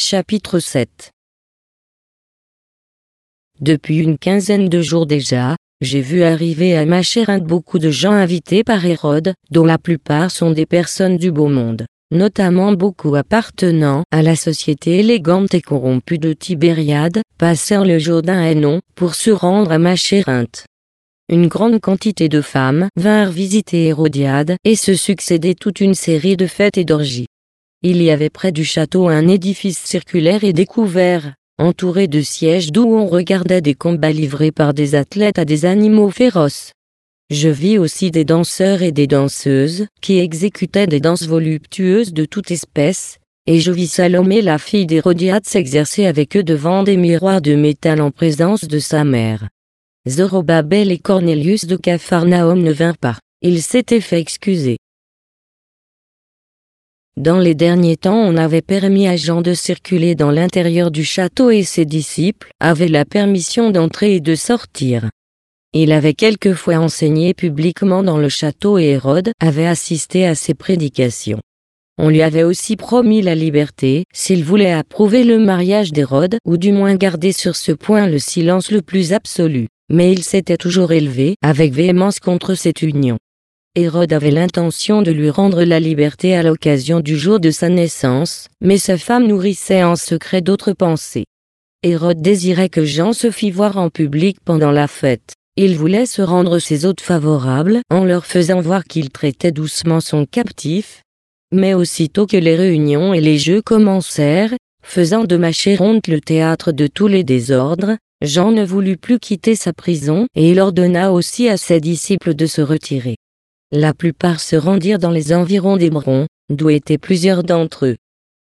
Chapitre 7. Depuis une quinzaine de jours déjà, j'ai vu arriver à Machérinthe beaucoup de gens invités par Hérode, dont la plupart sont des personnes du beau monde, notamment beaucoup appartenant à la société élégante et corrompue de Tibériade, passèrent le Jourdain à Hénon, pour se rendre à Machérinthe. Une grande quantité de femmes vinrent visiter Hérodiade et se succéder toute une série de fêtes et d'orgies. Il y avait près du château un édifice circulaire et découvert, entouré de sièges d'où on regardait des combats livrés par des athlètes à des animaux féroces. Je vis aussi des danseurs et des danseuses, qui exécutaient des danses voluptueuses de toute espèce, et je vis Salomé la fille d'Hérodiade s'exercer avec eux devant des miroirs de métal en présence de sa mère. Zorobabel et Cornélius de Capharnaüm ne vinrent pas, ils s'étaient fait excuser. Dans les derniers temps, on avait permis à Jean de circuler dans l'intérieur du château et ses disciples avaient la permission d'entrer et de sortir. Il avait quelquefois enseigné publiquement dans le château et Hérode avait assisté à ses prédications. On lui avait aussi promis la liberté s'il voulait approuver le mariage d'Hérode ou du moins garder sur ce point le silence le plus absolu, mais il s'était toujours élevé avec véhémence contre cette union. Hérode avait l'intention de lui rendre la liberté à l'occasion du jour de sa naissance, mais sa femme nourrissait en secret d'autres pensées. Hérode désirait que Jean se fît voir en public pendant la fête. Il voulait se rendre ses hôtes favorables en leur faisant voir qu'il traitait doucement son captif. Mais aussitôt que les réunions et les jeux commencèrent, faisant de Machérinthe le théâtre de tous les désordres, Jean ne voulut plus quitter sa prison et il ordonna aussi à ses disciples de se retirer. La plupart se rendirent dans les environs d'Hébron, d'où étaient plusieurs d'entre eux.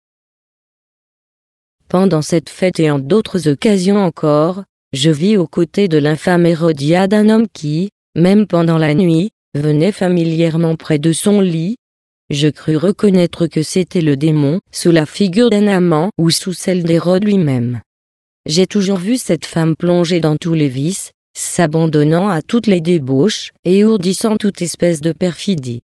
Pendant cette fête et en d'autres occasions encore, je vis aux côtés de l'infâme Hérodiade un homme qui, même pendant la nuit, venait familièrement près de son lit. Je crus reconnaître que c'était le démon, sous la figure d'un amant ou sous celle d'Hérode lui-même. J'ai toujours vu cette femme plongée dans tous les vices, s'abandonnant à toutes les débauches et ourdissant toute espèce de perfidie.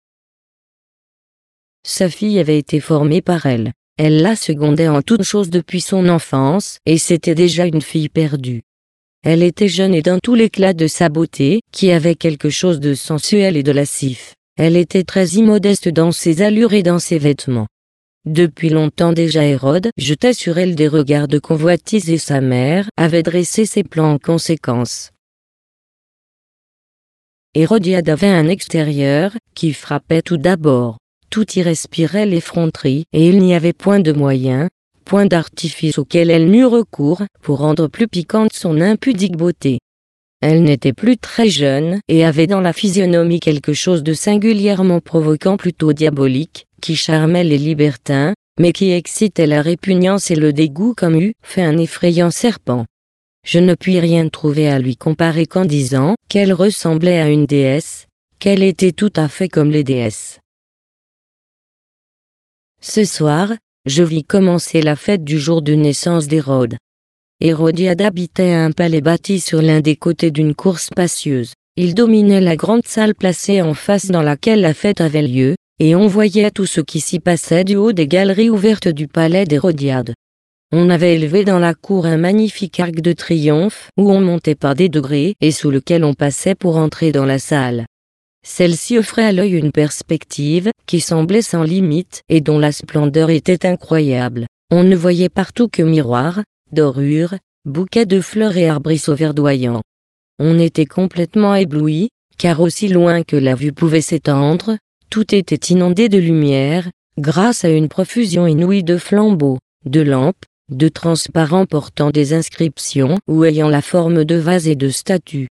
Sa fille avait été formée par elle. Elle la secondait en toutes choses depuis son enfance et c'était déjà une fille perdue. Elle était jeune et d'un tout l'éclat de sa beauté, qui avait quelque chose de sensuel et de lascif. Elle était très immodeste dans ses allures et dans ses vêtements. Depuis longtemps déjà Hérode jetait sur elle des regards de convoitise et sa mère avait dressé ses plans en conséquence. Hérodiade avait un extérieur qui frappait tout d'abord. Tout y respirait l'effronterie et il n'y avait point de moyen, point d'artifice auquel elle n'eût recours pour rendre plus piquante son impudique beauté. Elle n'était plus très jeune et avait dans la physionomie quelque chose de singulièrement provoquant, plutôt diabolique, qui charmait les libertins, mais qui excitait la répugnance et le dégoût comme eût fait un effrayant serpent. Je ne puis rien trouver à lui comparer qu'en disant qu'elle ressemblait à une déesse, qu'elle était tout à fait comme les déesses. Ce soir, je vis commencer la fête du jour de naissance d'Hérode. Hérodiade habitait un palais bâti sur l'un des côtés d'une cour spacieuse. Il dominait la grande salle placée en face dans laquelle la fête avait lieu, et on voyait tout ce qui s'y passait du haut des galeries ouvertes du palais d'Hérodiade. On avait élevé dans la cour un magnifique arc de triomphe où on montait par des degrés et sous lequel on passait pour entrer dans la salle. Celle-ci offrait à l'œil une perspective qui semblait sans limite et dont la splendeur était incroyable. On ne voyait partout que miroirs, dorures, bouquets de fleurs et arbrisseaux verdoyants. On était complètement ébloui, car aussi loin que la vue pouvait s'étendre, tout était inondé de lumière, grâce à une profusion inouïe de flambeaux, de lampes, de transparents portant des inscriptions ou ayant la forme de vases et de statues.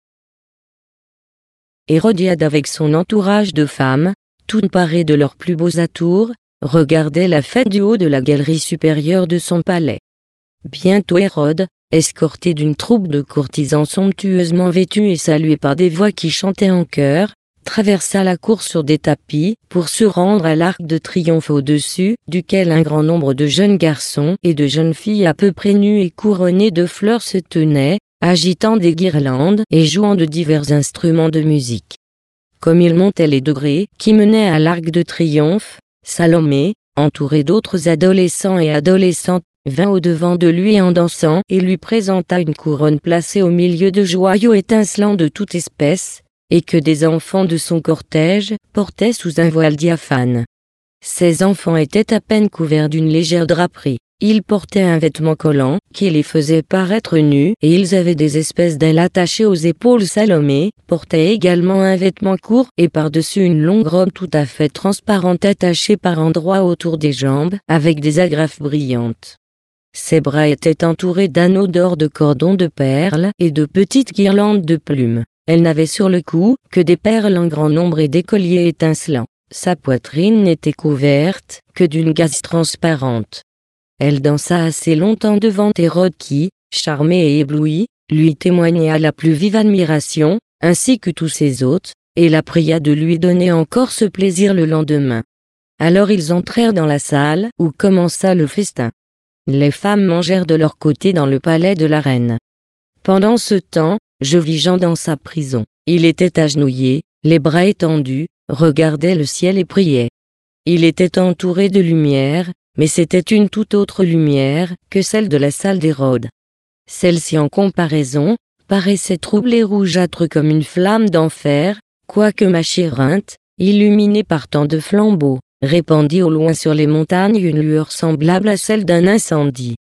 Hérodiade avec son entourage de femmes, toutes parées de leurs plus beaux atours, regardait la fête du haut de la galerie supérieure de son palais. Bientôt Hérode, escorté d'une troupe de courtisans somptueusement vêtus et salués par des voix qui chantaient en chœur, traversa la cour sur des tapis pour se rendre à l'arc de triomphe au-dessus duquel un grand nombre de jeunes garçons et de jeunes filles à peu près nus et couronnés de fleurs se tenaient, agitant des guirlandes et jouant de divers instruments de musique. Comme il montait les degrés qui menaient à l'arc de triomphe, Salomé, entouré d'autres adolescents et adolescentes, vint au-devant de lui en dansant et lui présenta une couronne placée au milieu de joyaux étincelants de toute espèce, et que des enfants de son cortège portaient sous un voile diaphane. Ces enfants étaient à peine couverts d'une légère draperie. Ils portaient un vêtement collant qui les faisait paraître nus et ils avaient des espèces d'ailes attachées aux épaules. Salomé portait également un vêtement court et par-dessus une longue robe tout à fait transparente attachée par endroits autour des jambes avec des agrafes brillantes. Ses bras étaient entourés d'anneaux d'or, de cordons de perles et de petites guirlandes de plumes. Elle n'avait sur le cou que des perles en grand nombre et des colliers étincelants. Sa poitrine n'était couverte que d'une gaze transparente. Elle dansa assez longtemps devant Hérode qui, charmé et ébloui, lui témoigna la plus vive admiration, ainsi que tous ses hôtes, et la pria de lui donner encore ce plaisir le lendemain. Alors ils entrèrent dans la salle où commença le festin. Les femmes mangèrent de leur côté dans le palais de la reine. Pendant ce temps, je vis Jean dans sa prison. Il était agenouillé, les bras étendus, regardait le ciel et priait. Il était entouré de lumière, mais c'était une toute autre lumière que celle de la salle d'Hérode. Celle-ci en comparaison, paraissait trouble et rougeâtre comme une flamme d'enfer, quoique ma chérinte, illuminée par tant de flambeaux, répandit au loin sur les montagnes une lueur semblable à celle d'un incendie.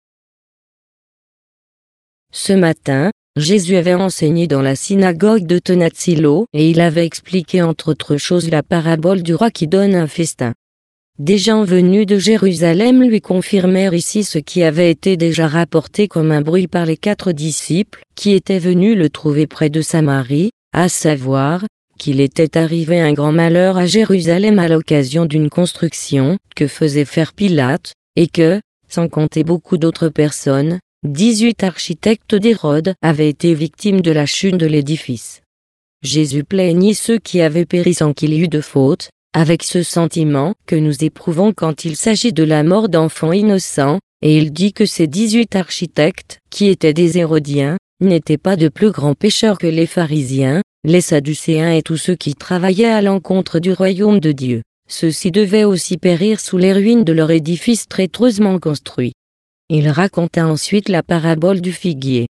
Ce matin, Jésus avait enseigné dans la synagogue de Tonatsilo et il avait expliqué entre autres choses la parabole du roi qui donne un festin. Des gens venus de Jérusalem lui confirmèrent ici ce qui avait été déjà rapporté comme un bruit par les 4 disciples qui étaient venus le trouver près de Samarie, à savoir, qu'il était arrivé un grand malheur à Jérusalem à l'occasion d'une construction que faisait faire Pilate, et que, sans compter beaucoup d'autres personnes, 18 architectes d'Hérode avaient été victimes de la chute de l'édifice. Jésus plaignit ceux qui avaient péri sans qu'il y eût de faute, avec ce sentiment que nous éprouvons quand il s'agit de la mort d'enfants innocents, et il dit que ces 18 architectes, qui étaient des Hérodiens, n'étaient pas de plus grands pécheurs que les pharisiens, les sadducéens et tous ceux qui travaillaient à l'encontre du royaume de Dieu. Ceux-ci devaient aussi périr sous les ruines de leur édifice traîtreusement construit. Il raconta ensuite la parabole du figuier.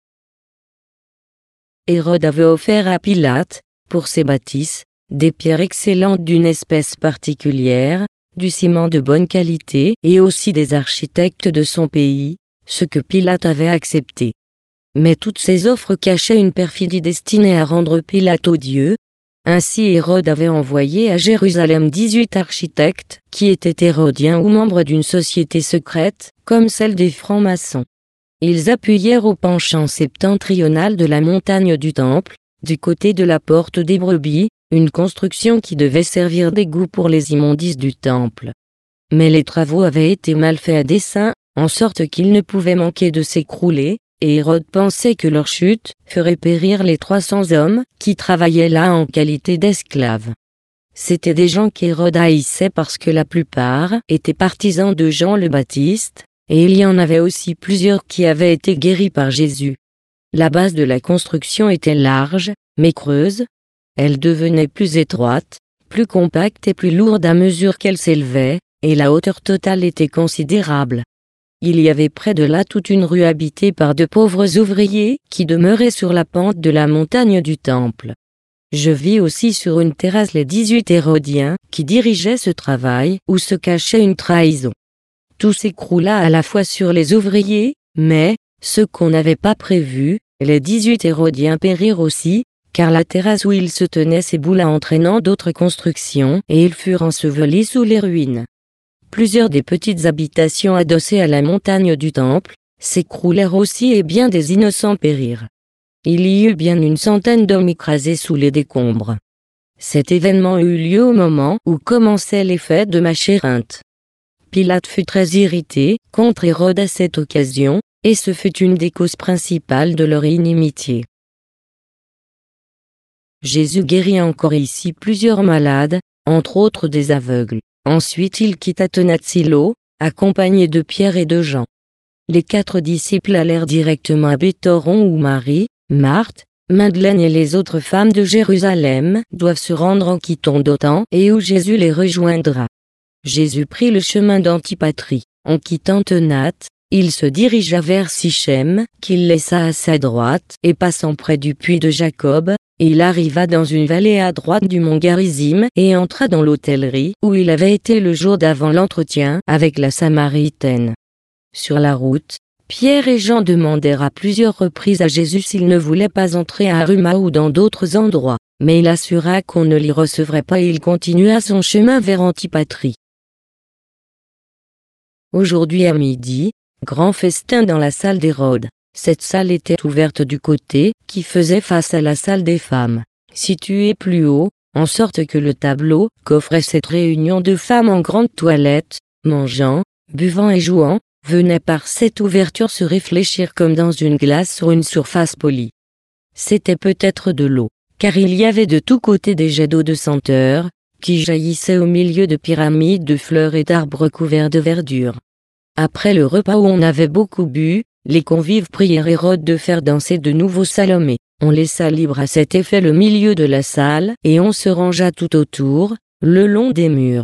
Hérode avait offert à Pilate, pour ses bâtisses, des pierres excellentes d'une espèce particulière, du ciment de bonne qualité et aussi des architectes de son pays, ce que Pilate avait accepté. Mais toutes ces offres cachaient une perfidie destinée à rendre Pilate odieux. Ainsi Hérode avait envoyé à Jérusalem 18 architectes, qui étaient hérodiens ou membres d'une société secrète, comme celle des francs-maçons. Ils appuyèrent au penchant septentrional de la montagne du Temple, du côté de la porte des brebis, une construction qui devait servir d'égout pour les immondices du Temple. Mais les travaux avaient été mal faits à dessein, en sorte qu'ils ne pouvaient manquer de s'écrouler, et Hérode pensait que leur chute ferait périr les 300 hommes qui travaillaient là en qualité d'esclaves. C'étaient des gens qu'Hérode haïssait parce que la plupart étaient partisans de Jean le Baptiste, et il y en avait aussi plusieurs qui avaient été guéris par Jésus. La base de la construction était large, mais creuse. Elle devenait plus étroite, plus compacte et plus lourde à mesure qu'elle s'élevait, et la hauteur totale était considérable. Il y avait près de là toute une rue habitée par de pauvres ouvriers qui demeuraient sur la pente de la montagne du Temple. Je vis aussi sur une terrasse les 18 Hérodiens qui dirigeaient ce travail où se cachait une trahison. Tout s'écroula à la fois sur les ouvriers, mais, ce qu'on n'avait pas prévu, les 18 Hérodiens périrent aussi, car la terrasse où ils se tenaient s'éboula entraînant d'autres constructions et ils furent ensevelis sous les ruines. Plusieurs des petites habitations adossées à la montagne du Temple s'écroulèrent aussi et bien des innocents périrent. Il y eut bien une centaine d'hommes écrasés sous les décombres. Cet événement eut lieu au moment où commençaient les fêtes de ma chérinte. Pilate fut très irrité contre Hérode à cette occasion, et ce fut une des causes principales de leur inimitié. Jésus guérit encore ici plusieurs malades, entre autres des aveugles. Ensuite il quitta Tonatsilo, accompagné de Pierre et de Jean. Les 4 disciples allèrent directement à Béthoron où Marie, Marthe, Madeleine et les autres femmes de Jérusalem doivent se rendre en quittant Dothan et où Jésus les rejoindra. Jésus prit le chemin d'Antipatrie. En quittant Tenate, il se dirigea vers Sichem, qu'il laissa à sa droite, et passant près du puits de Jacob, il arriva dans une vallée à droite du mont Garizim et entra dans l'hôtellerie où il avait été le jour d'avant l'entretien avec la Samaritaine. Sur la route, Pierre et Jean demandèrent à plusieurs reprises à Jésus s'il ne voulait pas entrer à Aruma ou dans d'autres endroits, mais il assura qu'on ne l'y recevrait pas et il continua son chemin vers Antipatrie. Aujourd'hui à midi, grand festin dans la salle d'Hérode. Cette salle était ouverte du côté qui faisait face à la salle des femmes, située plus haut, en sorte que le tableau qu'offrait cette réunion de femmes en grande toilette, mangeant, buvant et jouant, venait par cette ouverture se réfléchir comme dans une glace sur une surface polie. C'était peut-être de l'eau, car il y avait de tous côtés des jets d'eau de senteur, qui jaillissaient au milieu de pyramides de fleurs et d'arbres couverts de verdure. Après le repas où on avait beaucoup bu, les convives prièrent Hérode de faire danser de nouveau Salomé. On laissa libre à cet effet le milieu de la salle, et on se rangea tout autour, le long des murs.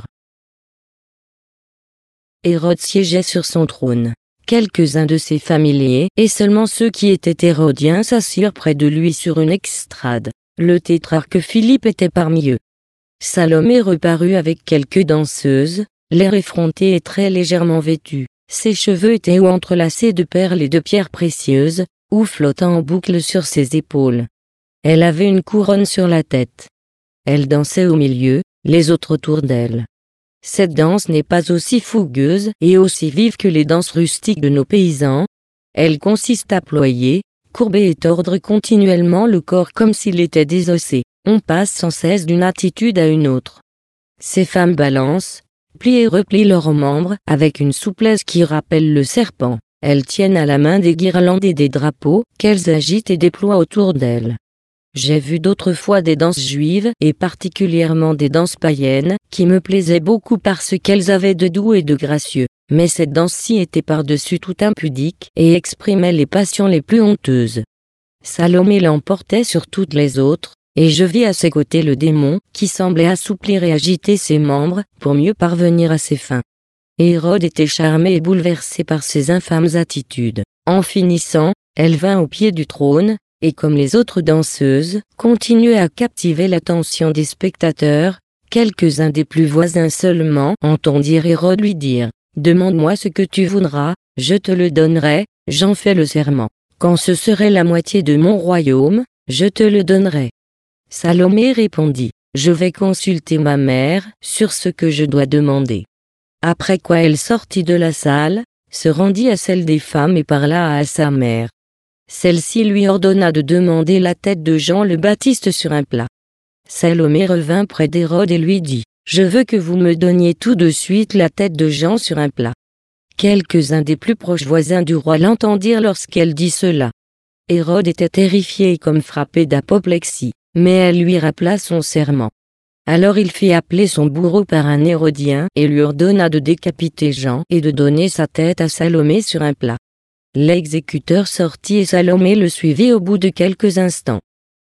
Hérode siégeait sur son trône. Quelques-uns de ses familiers, et seulement ceux qui étaient hérodiens s'assirent près de lui sur une estrade. Le tétrarque Philippe était parmi eux. Salomé reparut avec quelques danseuses, l'air effronté et très légèrement vêtu. Ses cheveux étaient ou entrelacés de perles et de pierres précieuses, ou flottant en boucle sur ses épaules. Elle avait une couronne sur la tête. Elle dansait au milieu, les autres autour d'elle. Cette danse n'est pas aussi fougueuse et aussi vive que les danses rustiques de nos paysans. Elle consiste à ployer, courber et tordre continuellement le corps comme s'il était désossé. On passe sans cesse d'une attitude à une autre. Ces femmes balancent, plient et replient leurs membres avec une souplesse qui rappelle le serpent. Elles tiennent à la main des guirlandes et des drapeaux qu'elles agitent et déploient autour d'elles. J'ai vu d'autres fois des danses juives et particulièrement des danses païennes qui me plaisaient beaucoup parce qu'elles avaient de doux et de gracieux. Mais cette danse-ci était par-dessus tout impudique et exprimait les passions les plus honteuses. Salomé l'emportait sur toutes les autres, et je vis à ses côtés le démon qui semblait assouplir et agiter ses membres pour mieux parvenir à ses fins. Hérode était charmé et bouleversé par ces infâmes attitudes. En finissant, elle vint au pied du trône, et comme les autres danseuses, continuait à captiver l'attention des spectateurs. Quelques-uns des plus voisins seulement entendirent Hérode lui dire « Demande-moi ce que tu voudras, je te le donnerai, j'en fais le serment. Quand ce serait la moitié de mon royaume, je te le donnerai. » Salomé répondit « Je vais consulter ma mère sur ce que je dois demander. » Après quoi elle sortit de la salle, se rendit à celle des femmes et parla à sa mère. Celle-ci lui ordonna de demander la tête de Jean le Baptiste sur un plat. Salomé revint près d'Hérode et lui dit « Je veux que vous me donniez tout de suite la tête de Jean sur un plat. » Quelques-uns des plus proches voisins du roi l'entendirent lorsqu'elle dit cela. Hérode était terrifié et comme frappé d'apoplexie, mais elle lui rappela son serment. Alors il fit appeler son bourreau par un Hérodien et lui ordonna de décapiter Jean et de donner sa tête à Salomé sur un plat. L'exécuteur sortit et Salomé le suivit au bout de quelques instants.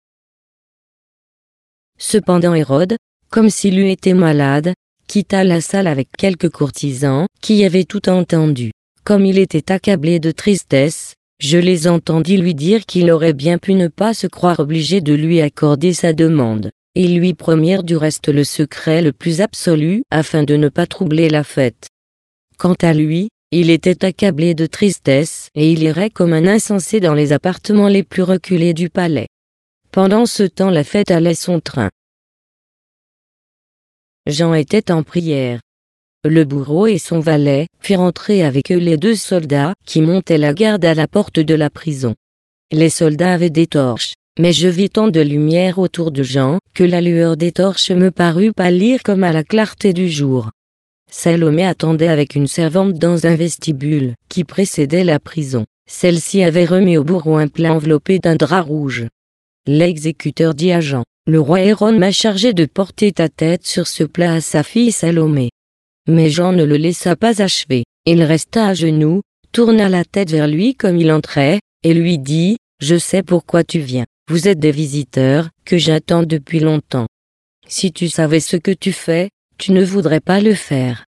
Cependant Hérode, comme s'il eût été malade, quitta la salle avec quelques courtisans qui avaient tout entendu. Comme il était accablé de tristesse, je les entendis lui dire qu'il aurait bien pu ne pas se croire obligé de lui accorder sa demande. Ils lui promirent du reste le secret le plus absolu afin de ne pas troubler la fête. Quant à lui, il était accablé de tristesse et il irait comme un insensé dans les appartements les plus reculés du palais. Pendant ce temps la fête allait son train. Jean était en prière. Le bourreau et son valet firent entrer avec eux les 2 soldats qui montaient la garde à la porte de la prison. Les soldats avaient des torches, mais je vis tant de lumière autour de Jean que la lueur des torches me parut pâlir comme à la clarté du jour. Salomé attendait avec une servante dans un vestibule qui précédait la prison. Celle-ci avait remis au bourreau un plat enveloppé d'un drap rouge. L'exécuteur dit à Jean, « Le roi Hérode m'a chargé de porter ta tête sur ce plat à sa fille Salomé. » Mais Jean ne le laissa pas achever. Il resta à genoux, tourna la tête vers lui comme il entrait, et lui dit, « Je sais pourquoi tu viens. Vous êtes des visiteurs, que j'attends depuis longtemps. Si tu savais ce que tu fais, tu ne voudrais pas le faire.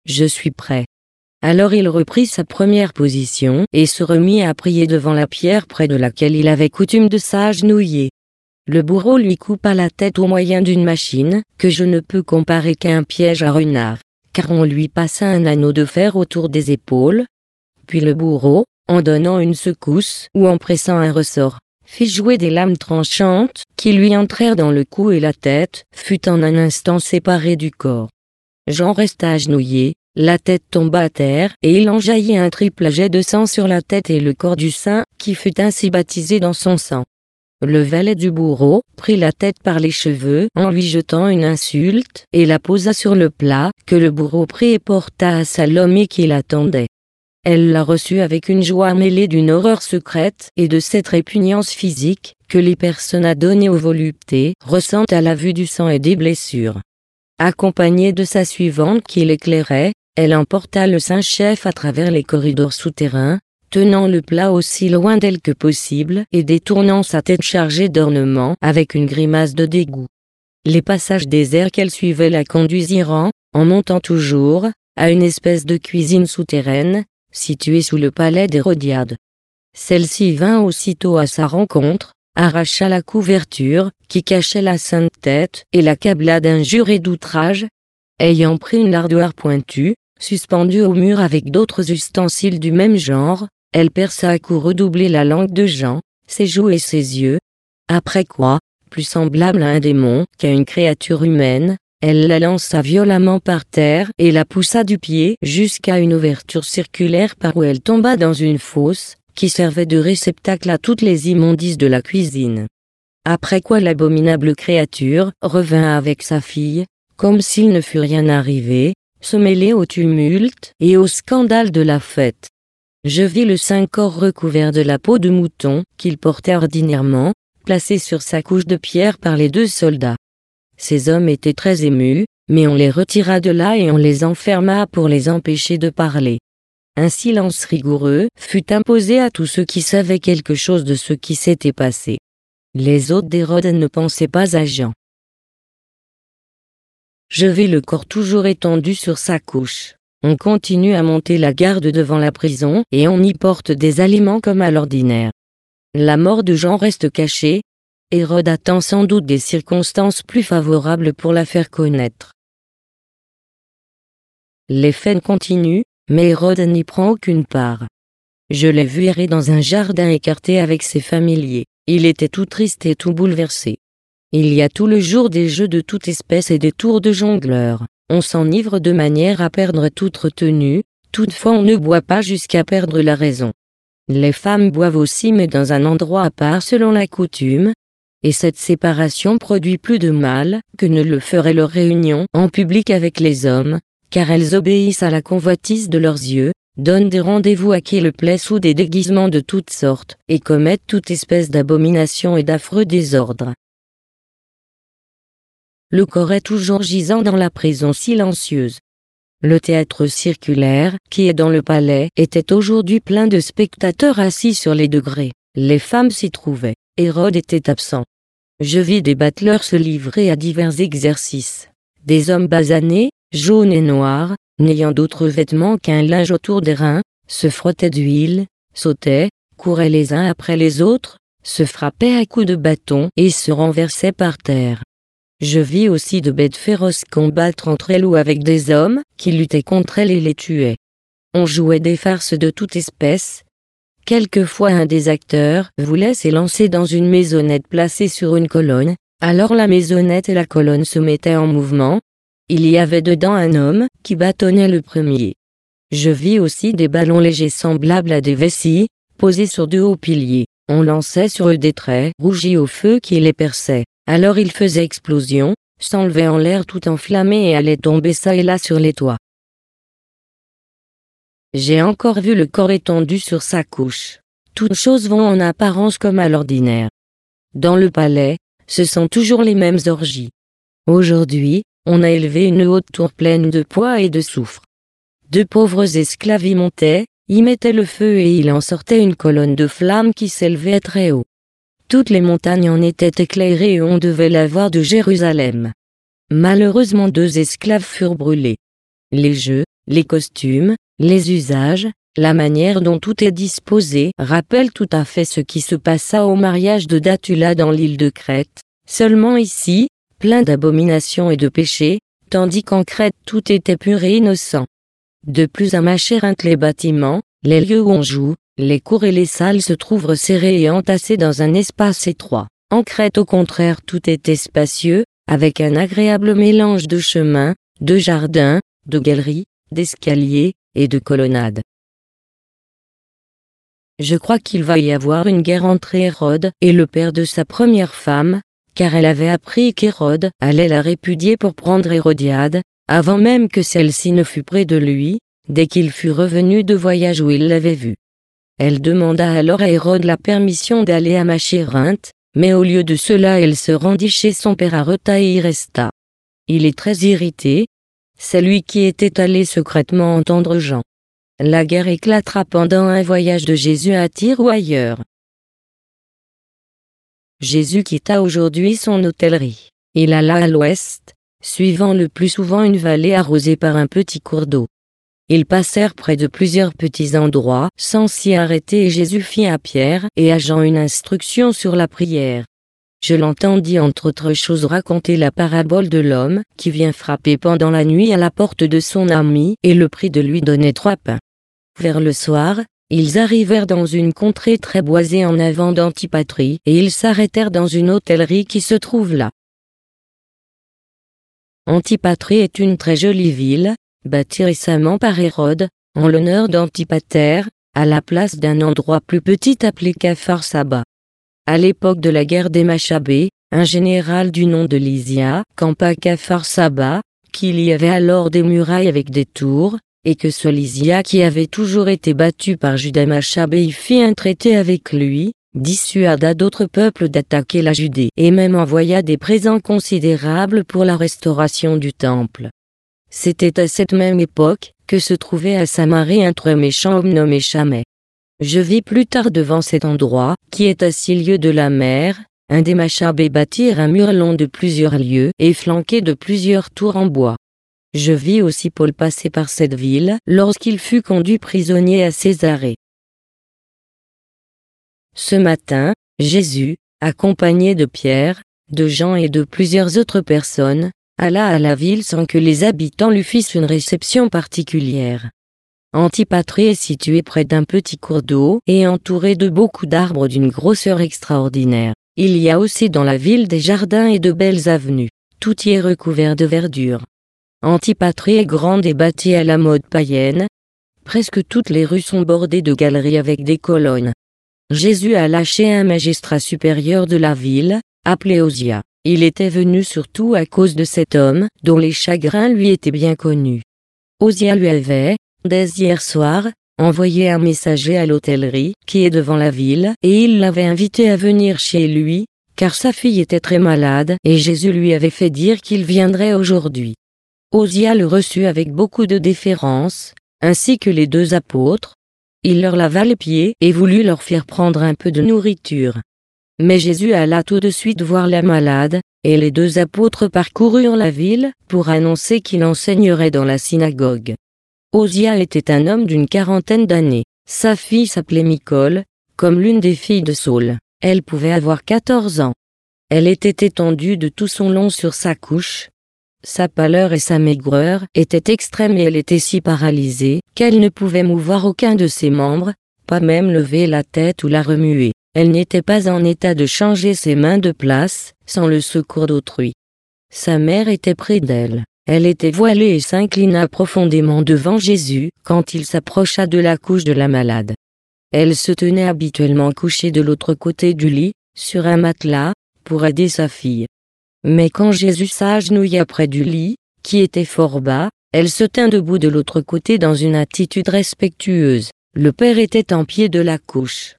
je suis prêt. Alors il reprit sa première position et se remit à prier devant la pierre près de laquelle il avait coutume de s'agenouiller. Le bourreau lui coupa la tête au moyen d'une machine, que je ne peux comparer qu'à un piège à renard, car on lui passa un anneau de fer autour des épaules. Puis le bourreau, en donnant une secousse ou en pressant un ressort, fit jouer des lames tranchantes, qui lui entrèrent dans le cou et la tête, fut en un instant séparée du corps. Jean resta agenouillé, la tête tomba à terre et il en jaillit un triple jet de sang sur la tête et le corps du saint, qui fut ainsi baptisé dans son sang. Le valet du bourreau prit la tête par les cheveux en lui jetant une insulte et la posa sur le plat que le bourreau prit et porta à Salomé qui l'attendait. Elle la reçut avec une joie mêlée d'une horreur secrète et de cette répugnance physique que les personnes adonnées aux voluptés ressentent à la vue du sang et des blessures. Accompagnée de sa suivante qui l'éclairait, elle emporta le saint chef à travers les corridors souterrains, tenant le plat aussi loin d'elle que possible et détournant sa tête chargée d'ornements avec une grimace de dégoût. Les passages déserts qu'elle suivait la conduisirent, en montant toujours, à une espèce de cuisine souterraine, située sous le palais d'Hérodiade. Celle-ci vint aussitôt à sa rencontre, arracha la couverture qui cachait la sainte tête et l'accabla d'injures et d'outrages. Ayant pris une ardoise pointue, suspendue au mur avec d'autres ustensiles du même genre, elle perça à coups redoublés la langue de Jean, ses joues et ses yeux. Après quoi, plus semblable à un démon qu'à une créature humaine, elle la lança violemment par terre et la poussa du pied jusqu'à une ouverture circulaire par où elle tomba dans une fosse, qui servait de réceptacle à toutes les immondices de la cuisine. Après quoi l'abominable créature revint avec sa fille, comme s'il ne fût rien arrivé, se mêler au tumulte et au scandale de la fête. Je vis le saint corps recouvert de la peau de mouton qu'il portait ordinairement, placé sur sa couche de pierre par les deux soldats. Ces hommes étaient très émus, mais on les retira de là et on les enferma pour les empêcher de parler. Un silence rigoureux fut imposé à tous ceux qui savaient quelque chose de ce qui s'était passé. Les hôtes d'Hérode ne pensaient pas à Jean. Je vis le corps toujours étendu sur sa couche. On continue à monter la garde devant la prison et on y porte des aliments comme à l'ordinaire. La mort de Jean reste cachée. Hérode attend sans doute des circonstances plus favorables pour la faire connaître. Les faits continuent, mais Hérode n'y prend aucune part. Je l'ai vu errer dans un jardin écarté avec ses familiers. Il était tout triste et tout bouleversé. Il y a tout le jour des jeux de toute espèce et des tours de jongleurs. On s'enivre de manière à perdre toute retenue, toutefois on ne boit pas jusqu'à perdre la raison. Les femmes boivent aussi mais dans un endroit à part selon la coutume, et cette séparation produit plus de mal que ne le ferait leur réunion en public avec les hommes, car elles obéissent à la convoitise de leurs yeux, donnent des rendez-vous à qui le plaît sous des déguisements de toutes sortes, et commettent toute espèce d'abomination et d'affreux désordres. Le corps est toujours gisant dans la prison silencieuse. Le théâtre circulaire, qui est dans le palais, était aujourd'hui plein de spectateurs assis sur les degrés. Les femmes s'y trouvaient. Hérode était absent. Je vis des battleurs se livrer à divers exercices. Des hommes basanés, jaunes et noirs, n'ayant d'autres vêtements qu'un linge autour des reins, se frottaient d'huile, sautaient, couraient les uns après les autres, se frappaient à coups de bâton et se renversaient par terre. Je vis aussi de bêtes féroces combattre entre elles ou avec des hommes qui luttaient contre elles et les tuaient. On jouait des farces de toute espèce. Quelquefois un des acteurs voulait s'élancer dans une maisonnette placée sur une colonne, alors la maisonnette et la colonne se mettaient en mouvement. Il y avait dedans un homme qui bâtonnait le premier. Je vis aussi des ballons légers semblables à des vessies, posés sur deux hauts piliers. On lançait sur eux des traits rougis au feu qui les perçaient. Alors ils faisaient explosion, s'enlevaient en l'air tout enflammés et allaient tomber çà et là sur les toits. J'ai encore vu le corps étendu sur sa couche. Toutes choses vont en apparence comme à l'ordinaire. Dans le palais, ce sont toujours les mêmes orgies. Aujourd'hui, on a élevé une haute tour pleine de pois et de soufre. Deux pauvres esclaves y montaient, y mettaient le feu et il en sortait une colonne de flammes qui s'élevait très haut. Toutes les montagnes en étaient éclairées et on devait la voir de Jérusalem. Malheureusement 2 esclaves furent brûlés. Les jeux, les costumes, les usages, la manière dont tout est disposé rappellent tout à fait ce qui se passa au mariage de Datula dans l'île de Crète, seulement ici, plein d'abominations et de péchés, tandis qu'en Crète tout était pur et innocent. De plus à Machérinthe les bâtiments, les lieux où on joue, les cours et les salles se trouvent resserrés et entassés dans un espace étroit. En Crète au contraire tout était spacieux, avec un agréable mélange de chemins, de jardins, de galeries, d'escaliers, et de colonnades. Je crois qu'il va y avoir une guerre entre Hérode et le père de sa première femme, car elle avait appris qu'Hérode allait la répudier pour prendre Hérodiade, avant même que celle-ci ne fût près de lui, dès qu'il fut revenu de voyage où il l'avait vue. Elle demanda alors à Hérode la permission d'aller à Machérinthe, mais au lieu de cela elle se rendit chez son père à Reta et y resta. Il est très irrité, c'est lui qui était allé secrètement entendre Jean. La guerre éclatera pendant un voyage de Jésus à Tyr ou ailleurs. Jésus quitta aujourd'hui son hôtellerie. Il alla à l'ouest, suivant le plus souvent une vallée arrosée par un petit cours d'eau. Ils passèrent près de plusieurs petits endroits sans s'y arrêter et Jésus fit à Pierre et à Jean une instruction sur la prière. Je l'entendis entre autres choses raconter la parabole de l'homme qui vient frapper pendant la nuit à la porte de son ami et le prie de lui donner 3 pains. Vers le soir, ils arrivèrent dans une contrée très boisée en avant d'Antipatrie et ils s'arrêtèrent dans une hôtellerie qui se trouve là. Antipatrie est une très jolie ville, bâtie récemment par Hérode, en l'honneur d'Antipater, à la place d'un endroit plus petit appelé Caphar Saba. À l'époque de la guerre des Machabées, un général du nom de Lysia campa à Caphar Saba, qu'il y avait alors des murailles avec des tours, et que ce Lysia qui avait toujours été battu par Juda Machabée y fit un traité avec lui, dissuada d'autres peuples d'attaquer la Judée et même envoya des présents considérables pour la restauration du temple. C'était à cette même époque que se trouvait à Samarie un très méchant homme nommé Chamet. Je vis plus tard devant cet endroit, qui est à 6 lieues de la mer, un des Machabées bâtir un mur long de plusieurs lieues et flanqué de plusieurs tours en bois. Je vis aussi Paul passer par cette ville lorsqu'il fut conduit prisonnier à Césarée. Ce matin, Jésus, accompagné de Pierre, de Jean et de plusieurs autres personnes, alla à la ville sans que les habitants lui fissent une réception particulière. Antipatrie est située près d'un petit cours d'eau et entourée de beaucoup d'arbres d'une grosseur extraordinaire. Il y a aussi dans la ville des jardins et de belles avenues. Tout y est recouvert de verdure. Antipatrie est grande et bâtie à la mode païenne. Presque toutes les rues sont bordées de galeries avec des colonnes. Jésus a lâché un magistrat supérieur de la ville, appelé Osia. Il était venu surtout à cause de cet homme, dont les chagrins lui étaient bien connus. Osia lui avait, dès hier soir, envoyé un messager à l'hôtellerie, qui est devant la ville, et il l'avait invité à venir chez lui, car sa fille était très malade, et Jésus lui avait fait dire qu'il viendrait aujourd'hui. Osia le reçut avec beaucoup de déférence, ainsi que les 2 apôtres. Il leur lava les pieds et voulut leur faire prendre un peu de nourriture. Mais Jésus alla tout de suite voir la malade, et les 2 apôtres parcoururent la ville pour annoncer qu'il enseignerait dans la synagogue. Osia était un homme d'une 40aine d'années. Sa fille s'appelait Micole, comme l'une des filles de Saul. Elle pouvait avoir 14 ans. Elle était étendue de tout son long sur sa couche. Sa pâleur et sa maigreur étaient extrêmes et elle était si paralysée qu'elle ne pouvait mouvoir aucun de ses membres, pas même lever la tête ou la remuer. Elle n'était pas en état de changer ses mains de place, sans le secours d'autrui. Sa mère était près d'elle. Elle était voilée et s'inclina profondément devant Jésus quand il s'approcha de la couche de la malade. Elle se tenait habituellement couchée de l'autre côté du lit, sur un matelas, pour aider sa fille. Mais quand Jésus s'agenouilla près du lit, qui était fort bas, elle se tint debout de l'autre côté dans une attitude respectueuse. Le Père était en pied de la couche.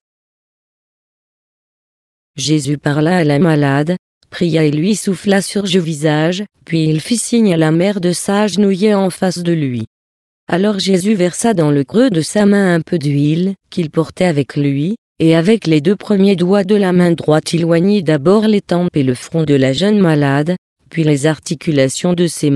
Jésus parla à la malade, pria et lui souffla sur le visage, puis il fit signe à la mère de s'agenouiller en face de lui. Alors Jésus versa dans le creux de sa main un peu d'huile, qu'il portait avec lui, et avec les 2 premiers doigts de la main droite il oignit d'abord les tempes et le front de la jeune malade, puis les articulations de ses mains,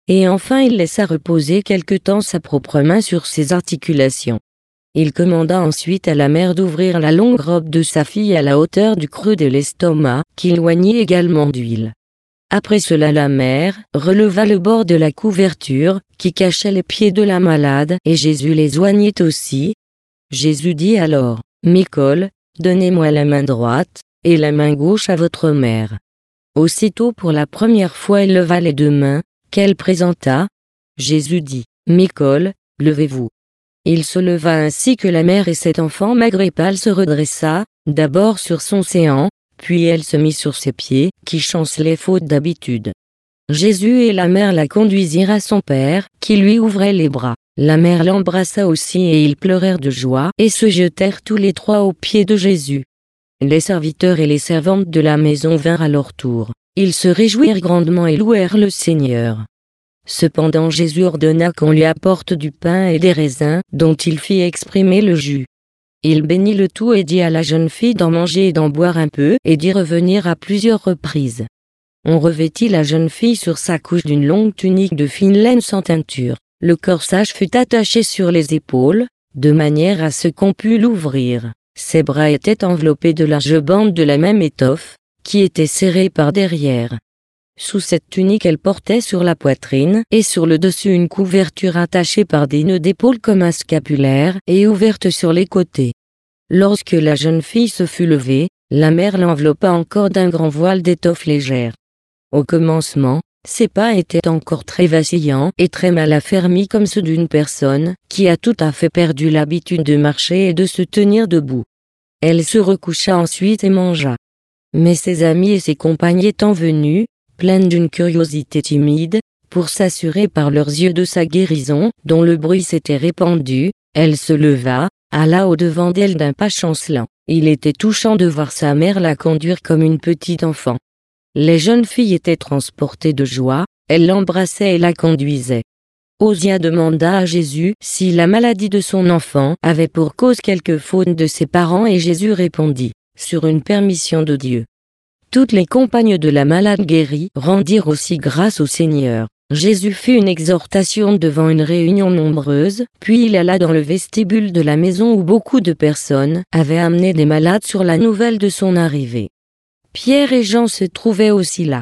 et enfin il laissa reposer quelque temps sa propre main sur ses articulations. Il commanda ensuite à la mère d'ouvrir la longue robe de sa fille à la hauteur du creux de l'estomac, qu'il oignit également d'huile. Après cela la mère releva le bord de la couverture, qui cachait les pieds de la malade, et Jésus les oignit aussi. Jésus dit alors, « Micole, donnez-moi la main droite, et la main gauche à votre mère. » Aussitôt pour la première fois elle leva les deux mains, qu'elle présenta. Jésus dit, « Micole, levez-vous. » Il se leva ainsi que la mère et cet enfant maigre et pâle se redressa, d'abord sur son séant, puis elle se mit sur ses pieds, qui chancelaient faute d'habitude. Jésus et la mère la conduisirent à son père, qui lui ouvrait les bras. La mère l'embrassa aussi et ils pleurèrent de joie et se jetèrent tous les trois aux pieds de Jésus. Les serviteurs et les servantes de la maison vinrent à leur tour. Ils se réjouirent grandement et louèrent le Seigneur. Cependant Jésus ordonna qu'on lui apporte du pain et des raisins, dont il fit exprimer le jus. Il bénit le tout et dit à la jeune fille d'en manger et d'en boire un peu, et d'y revenir à plusieurs reprises. On revêtit la jeune fille sur sa couche d'une longue tunique de fine laine sans teinture. Le corsage fut attaché sur les épaules, de manière à ce qu'on pût l'ouvrir. Ses bras étaient enveloppés de larges bandes de la même étoffe, qui étaient serrées par derrière. Sous cette tunique elle portait sur la poitrine et sur le dessus une couverture attachée par des nœuds d'épaule comme un scapulaire et ouverte sur les côtés. Lorsque la jeune fille se fut levée, la mère l'enveloppa encore d'un grand voile d'étoffe légère. Au commencement, ses pas étaient encore très vacillants et très mal affermis comme ceux d'une personne qui a tout à fait perdu l'habitude de marcher et de se tenir debout. Elle se recoucha ensuite et mangea. Mais ses amis et ses compagnes étant venus, pleines d'une curiosité timide, pour s'assurer par leurs yeux de sa guérison, dont le bruit s'était répandu, elle se leva, alla au-devant d'elle d'un pas chancelant. Il était touchant de voir sa mère la conduire comme une petite enfant. Les jeunes filles étaient transportées de joie, elles l'embrassaient et la conduisaient. Osia demanda à Jésus si la maladie de son enfant avait pour cause quelque faute de ses parents et Jésus répondit, sur une permission de Dieu. Toutes les compagnes de la malade guérie rendirent aussi grâce au Seigneur. Jésus fit une exhortation devant une réunion nombreuse, puis il alla dans le vestibule de la maison où beaucoup de personnes avaient amené des malades sur la nouvelle de son arrivée. Pierre et Jean se trouvaient aussi là.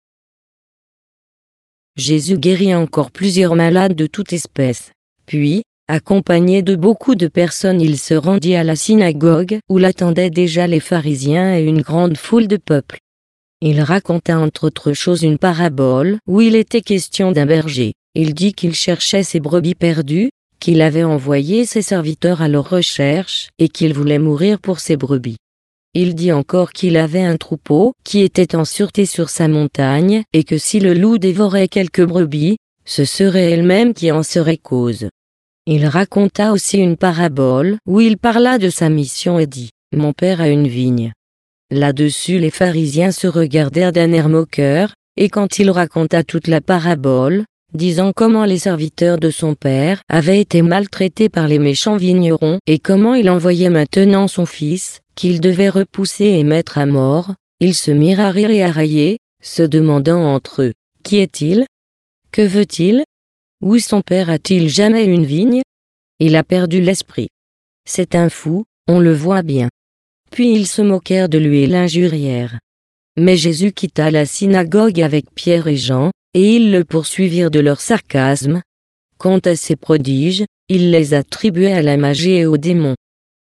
Jésus guérit encore plusieurs malades de toute espèce. Puis, accompagné de beaucoup de personnes, il se rendit à la synagogue où l'attendaient déjà les pharisiens et une grande foule de peuple. Il raconta entre autres choses une parabole où il était question d'un berger. Il dit qu'il cherchait ses brebis perdues, qu'il avait envoyé ses serviteurs à leur recherche et qu'il voulait mourir pour ses brebis. Il dit encore qu'il avait un troupeau qui était en sûreté sur sa montagne et que si le loup dévorait quelques brebis, ce serait elle-même qui en serait cause. Il raconta aussi une parabole où il parla de sa mission et dit « Mon père a une vigne ». Là-dessus les pharisiens se regardèrent d'un air moqueur, et quand il raconta toute la parabole, disant comment les serviteurs de son père avaient été maltraités par les méchants vignerons et comment il envoyait maintenant son fils, qu'il devait repousser et mettre à mort, ils se mirent à rire et à railler, se demandant entre eux, « Qui est-il? Que veut-il? Où son père a-t-il jamais une vigne? Il a perdu l'esprit. C'est un fou, on le voit bien. » Puis ils se moquèrent de lui et l'injurièrent. Mais Jésus quitta la synagogue avec Pierre et Jean, et ils le poursuivirent de leur sarcasme. Quant à ses prodiges, il les attribuait à la magie et aux démons.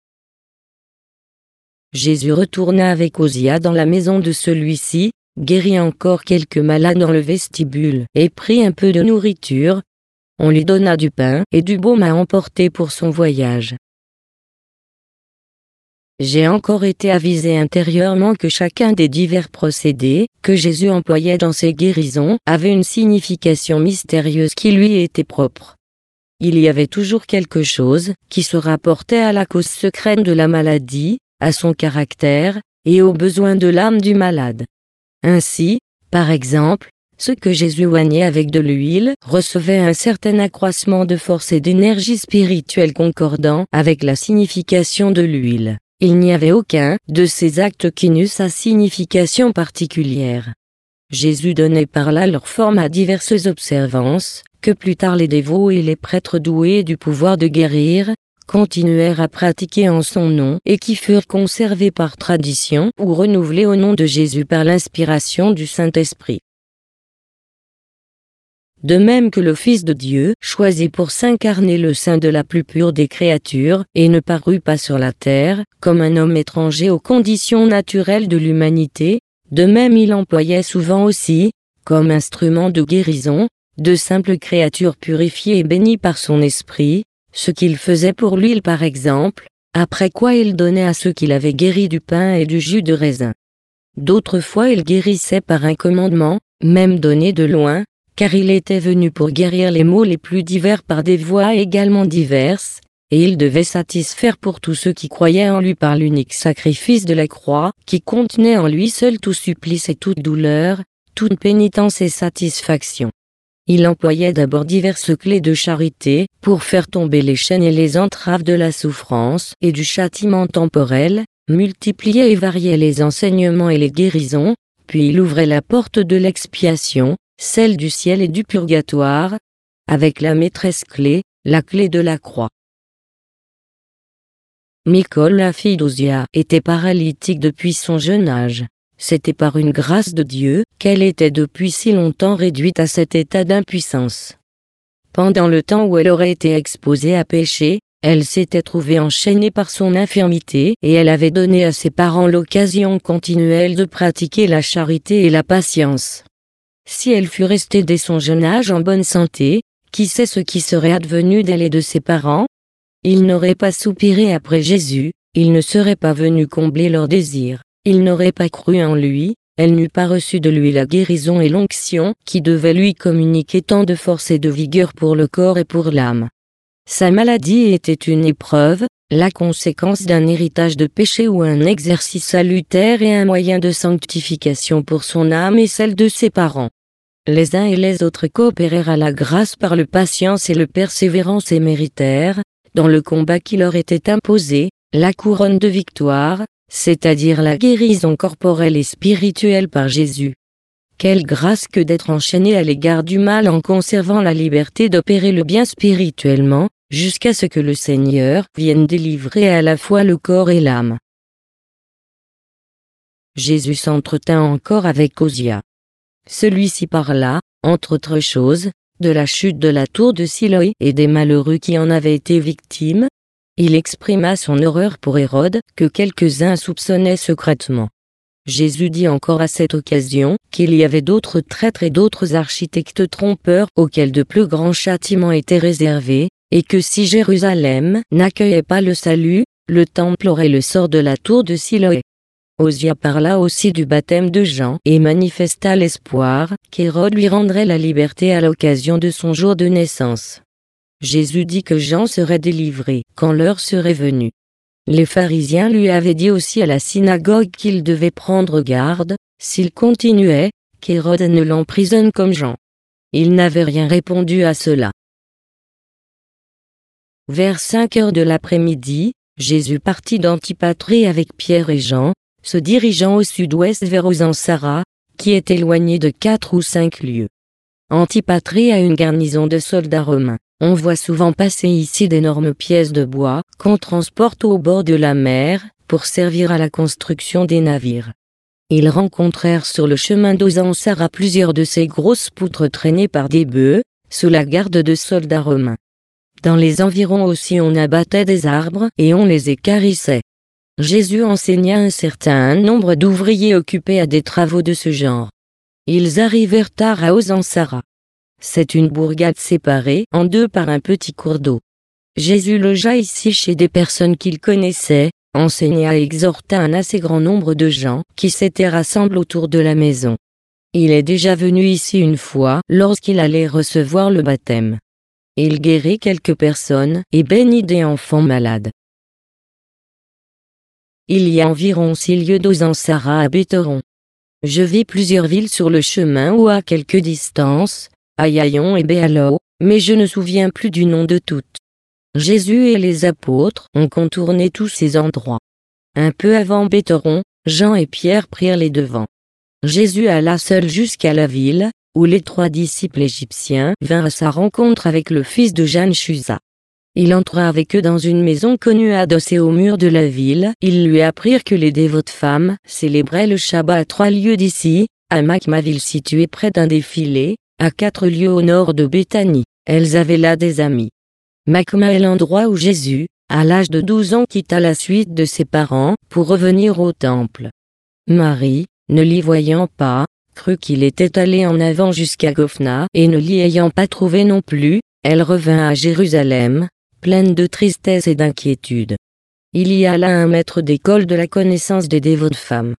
Jésus retourna avec Osia dans la maison de celui-ci, guérit encore quelques malades dans le vestibule, et prit un peu de nourriture. On lui donna du pain et du baume à emporter pour son voyage. J'ai encore été avisé intérieurement que chacun des divers procédés que Jésus employait dans ses guérisons avait une signification mystérieuse qui lui était propre. Il y avait toujours quelque chose qui se rapportait à la cause secrète de la maladie, à son caractère, et aux besoins de l'âme du malade. Ainsi, par exemple, ceux que Jésus oignait avec de l'huile recevaient un certain accroissement de force et d'énergie spirituelle concordant avec la signification de l'huile. Il n'y avait aucun de ces actes qui n'eût sa signification particulière. Jésus donnait par là leur forme à diverses observances, que plus tard les dévots et les prêtres doués du pouvoir de guérir, continuèrent à pratiquer en son nom et qui furent conservés par tradition ou renouvelés au nom de Jésus par l'inspiration du Saint-Esprit. De même que le Fils de Dieu choisit pour s'incarner le sein de la plus pure des créatures et ne parut pas sur la terre comme un homme étranger aux conditions naturelles de l'humanité, de même il employait souvent aussi, comme instrument de guérison, de simples créatures purifiées et bénies par son esprit, ce qu'il faisait pour l'huile par exemple, après quoi il donnait à ceux qu'il avait guéris du pain et du jus de raisin. D'autres fois il guérissait par un commandement, même donné de loin, car il était venu pour guérir les maux les plus divers par des voies également diverses, et il devait satisfaire pour tous ceux qui croyaient en lui par l'unique sacrifice de la croix, qui contenait en lui seul tout supplice et toute douleur, toute pénitence et satisfaction. Il employait d'abord diverses clés de charité, pour faire tomber les chaînes et les entraves de la souffrance et du châtiment temporel, multipliait et variait les enseignements et les guérisons, puis il ouvrait la porte de l'expiation, celle du ciel et du purgatoire, avec la maîtresse clé, la clé de la croix. Micol, la fille d'Osia, était paralytique depuis son jeune âge. C'était par une grâce de Dieu qu'elle était depuis si longtemps réduite à cet état d'impuissance. Pendant le temps où elle aurait été exposée à pécher, elle s'était trouvée enchaînée par son infirmité et elle avait donné à ses parents l'occasion continuelle de pratiquer la charité et la patience. Si elle fût restée dès son jeune âge en bonne santé, qui sait ce qui serait advenu d'elle et de ses parents? Ils n'auraient pas soupiré après Jésus, il ne serait pas venu combler leurs désirs, ils n'auraient pas cru en lui, elle n'eût pas reçu de lui la guérison et l'onction qui devaient lui communiquer tant de force et de vigueur pour le corps et pour l'âme. Sa maladie était une épreuve, la conséquence d'un héritage de péché ou un exercice salutaire et un moyen de sanctification pour son âme et celle de ses parents. Les uns et les autres coopérèrent à la grâce par le patience et le persévérance et méritèrent, dans le combat qui leur était imposé, la couronne de victoire, c'est-à-dire la guérison corporelle et spirituelle par Jésus. Quelle grâce que d'être enchaîné à l'égard du mal en conservant la liberté d'opérer le bien spirituellement, jusqu'à ce que le Seigneur vienne délivrer à la fois le corps et l'âme. Jésus s'entretint encore avec Osia. Celui-ci parla, entre autres choses, de la chute de la tour de Siloé et des malheureux qui en avaient été victimes. Il exprima son horreur pour Hérode, que quelques-uns soupçonnaient secrètement. Jésus dit encore à cette occasion qu'il y avait d'autres traîtres et d'autres architectes trompeurs auxquels de plus grands châtiments étaient réservés, et que si Jérusalem n'accueillait pas le salut, le temple aurait le sort de la tour de Siloé. Osia parla aussi du baptême de Jean et manifesta l'espoir qu'Hérode lui rendrait la liberté à l'occasion de son jour de naissance. Jésus dit que Jean serait délivré quand l'heure serait venue. Les pharisiens lui avaient dit aussi à la synagogue qu'il devait prendre garde, s'il continuait, qu'Hérode ne l'emprisonne comme Jean. Il n'avait rien répondu à cela. Vers 5 heures de l'après-midi, Jésus partit d'Antipatrée avec Pierre et Jean, se dirigeant au sud-ouest vers Ozansara, qui est éloigné de 4 ou 5 lieues. Antipatrée a une garnison de soldats romains. On voit souvent passer ici d'énormes pièces de bois qu'on transporte au bord de la mer, pour servir à la construction des navires. Ils rencontrèrent sur le chemin d'Ozansara plusieurs de ces grosses poutres traînées par des bœufs, sous la garde de soldats romains. Dans les environs aussi on abattait des arbres et on les équarrissait. Jésus enseigna un certain nombre d'ouvriers occupés à des travaux de ce genre. Ils arrivèrent tard à Ozansara. C'est une bourgade séparée en deux par un petit cours d'eau. Jésus logea ici chez des personnes qu'il connaissait, enseigna et exhorta un assez grand nombre de gens qui s'étaient rassemblés autour de la maison. Il est déjà venu ici une fois lorsqu'il allait recevoir le baptême. Il guérit quelques personnes et bénit des enfants malades. Il y a environ 6 lieues d'Ozansara à Béthoron. Je vis plusieurs villes sur le chemin ou à quelque distance, Ayayon et Béalo, mais je ne souviens plus du nom de toutes. Jésus et les apôtres ont contourné tous ces endroits. Un peu avant Béthoron, Jean et Pierre prirent les devants. Jésus alla seul jusqu'à la ville, où les 3 disciples égyptiens vinrent à sa rencontre avec le fils de Jeanne Chusa. Il entra avec eux dans une maison connue adossée au mur de la ville. Ils lui apprirent que les dévotes femmes célébraient le Shabbat à 3 lieues d'ici, à Makma, ville située près d'un défilé, à 4 lieues au nord de Béthanie. Elles avaient là des amis. Makma est l'endroit où Jésus, à l'âge de 12 ans, quitta la suite de ses parents pour revenir au temple. Marie, ne l'y voyant pas, crut qu'il était allé en avant jusqu'à Gophna, et ne l'y ayant pas trouvé non plus, elle revint à Jérusalem, pleine de tristesse et d'inquiétude. Il y a là un maître d'école de la connaissance des dévotes femmes.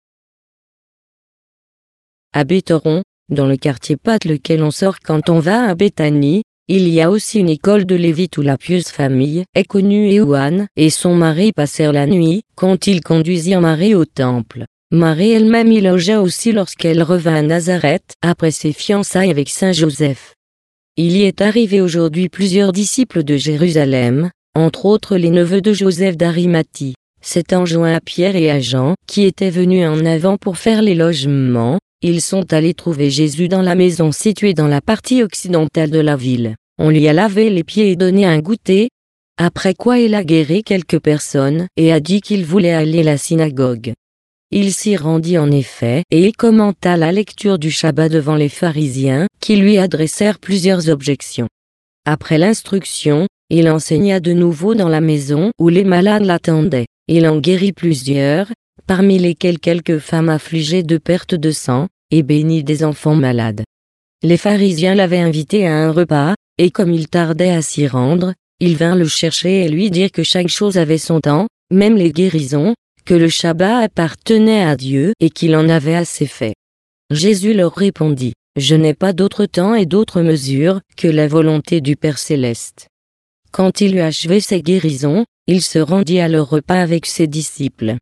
À Béthoron, dans le quartier Pâte lequel on sort quand on va à Béthanie, il y a aussi une école de Lévites où la pieuse famille est connue, et Ouane et son mari passèrent la nuit, quand ils conduisirent Marie au temple. Marie elle-même y logea aussi lorsqu'elle revint à Nazareth, après ses fiançailles avec Saint Joseph. Il y est arrivé aujourd'hui plusieurs disciples de Jérusalem, entre autres les neveux de Joseph d'Arimathie. S'étant joints à Pierre et à Jean, qui étaient venus en avant pour faire les logements, ils sont allés trouver Jésus dans la maison située dans la partie occidentale de la ville. On lui a lavé les pieds et donné un goûter, après quoi il a guéri quelques personnes et a dit qu'il voulait aller à la synagogue. Il s'y rendit en effet, et il commenta la lecture du Shabbat devant les pharisiens, qui lui adressèrent plusieurs objections. Après l'instruction, il enseigna de nouveau dans la maison où les malades l'attendaient. Il en guérit plusieurs, parmi lesquels quelques femmes affligées de perte de sang, et bénit des enfants malades. Les pharisiens l'avaient invité à un repas, et comme il tardait à s'y rendre, ils vinrent le chercher et lui dire que chaque chose avait son temps, même les guérisons, que le Shabbat appartenait à Dieu et qu'il en avait assez fait. Jésus leur répondit: « Je n'ai pas d'autre temps et d'autre mesure que la volonté du Père céleste. » Quand il eut achevé ses guérisons, il se rendit à leur repas avec ses disciples.